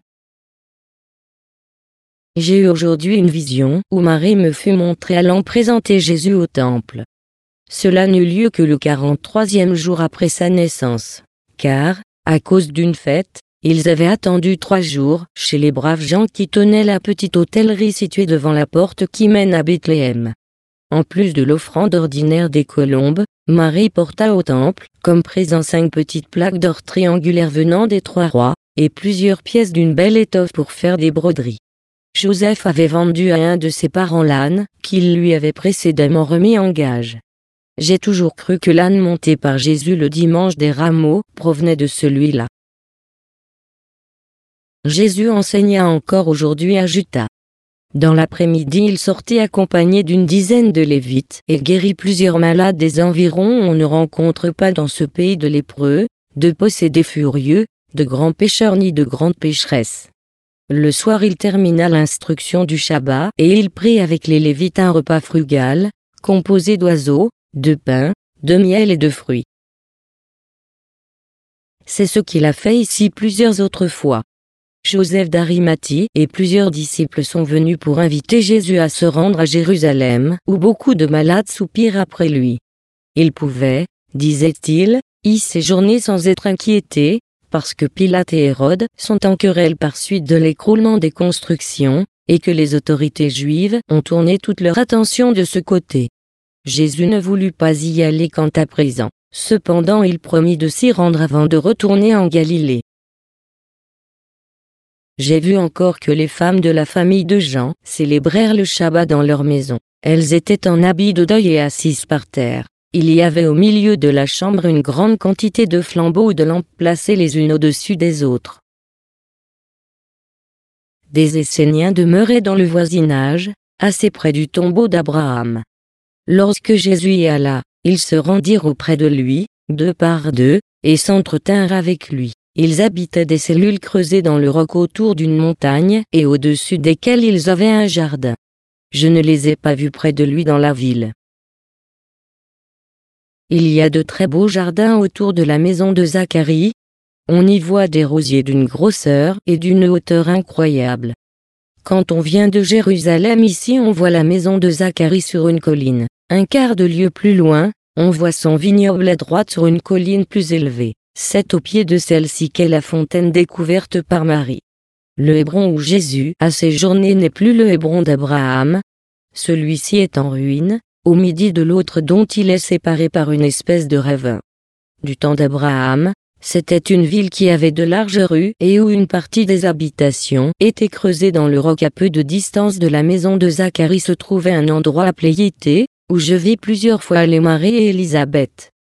J'ai eu aujourd'hui une vision où Marie me fut montrée allant présenter Jésus au temple. cela n'eut lieu que le 43e jour après sa naissance. Car, à cause d'une fête, ils avaient attendu 3 jours chez les braves gens qui tenaient la petite hôtellerie située devant la porte qui mène à Bethléem. En plus de l'offrande ordinaire des colombes, Marie porta au temple, comme présent 5 petites plaques d'or triangulaires venant des 3 rois, et plusieurs pièces d'une belle étoffe pour faire des broderies. Joseph avait vendu à un de ses parents l'âne, qu'il lui avait précédemment remis en gage. J'ai toujours cru que l'âne monté par Jésus le dimanche des Rameaux provenait de celui-là. Jésus enseigna encore aujourd'hui à Juta. Dans l'après-midi il sortit accompagné d'une dizaine de Lévites et guérit plusieurs malades des environs. On ne rencontre pas dans ce pays de lépreux, de possédés furieux, de grands pécheurs ni de grandes pécheresses. Le soir il termina l'instruction du Shabbat et il prit avec les Lévites un repas frugal, composé d'oiseaux, de pain, de miel et de fruits. C'est ce qu'il a fait ici plusieurs autres fois. Joseph d'Arimathie et plusieurs disciples sont venus pour inviter Jésus à se rendre à Jérusalem, où beaucoup de malades soupirent après lui. Il pouvait, disait-il, y séjourner sans être inquiété, parce que Pilate et Hérode sont en querelle par suite de l'écroulement des constructions, et que les autorités juives ont tourné toute leur attention de ce côté. Jésus ne voulut pas y aller quant à présent, cependant il promit de s'y rendre avant de retourner en Galilée. J'ai vu encore que les femmes de la famille de Jean célébrèrent le Shabbat dans leur maison. Elles étaient en habit de deuil et assises par terre. Il y avait au milieu de la chambre une grande quantité de flambeaux ou de lampes placées les unes au-dessus des autres. Des Esséniens demeuraient dans le voisinage, assez près du tombeau d'Abraham. Lorsque Jésus y alla, ils se rendirent auprès de lui, 2 par 2, et s'entretinrent avec lui. Ils habitaient des cellules creusées dans le roc autour d'une montagne et au-dessus desquelles ils avaient un jardin. Je ne les ai pas vus près de lui dans la ville. Il y a de très beaux jardins autour de la maison de Zacharie. On y voit des rosiers d'une grosseur et d'une hauteur incroyable. Quand on vient de Jérusalem ici on voit la maison de Zacharie sur une colline. Un quart de lieue plus loin, on voit son vignoble à droite sur une colline plus élevée. C'est au pied de celle-ci qu'est la fontaine découverte par Marie. Le Hébron où Jésus a séjourné n'est plus le Hébron d'Abraham. Celui-ci est en ruine, au midi de l'autre dont il est séparé par une espèce de ravin. Du temps d'Abraham, c'était une ville qui avait de larges rues et où une partie des habitations était creusée dans le roc. À peu de distance de la maison de Zacharie se trouvait un endroit appelé Yété, où je vis plusieurs fois les Marie et Élisabeth.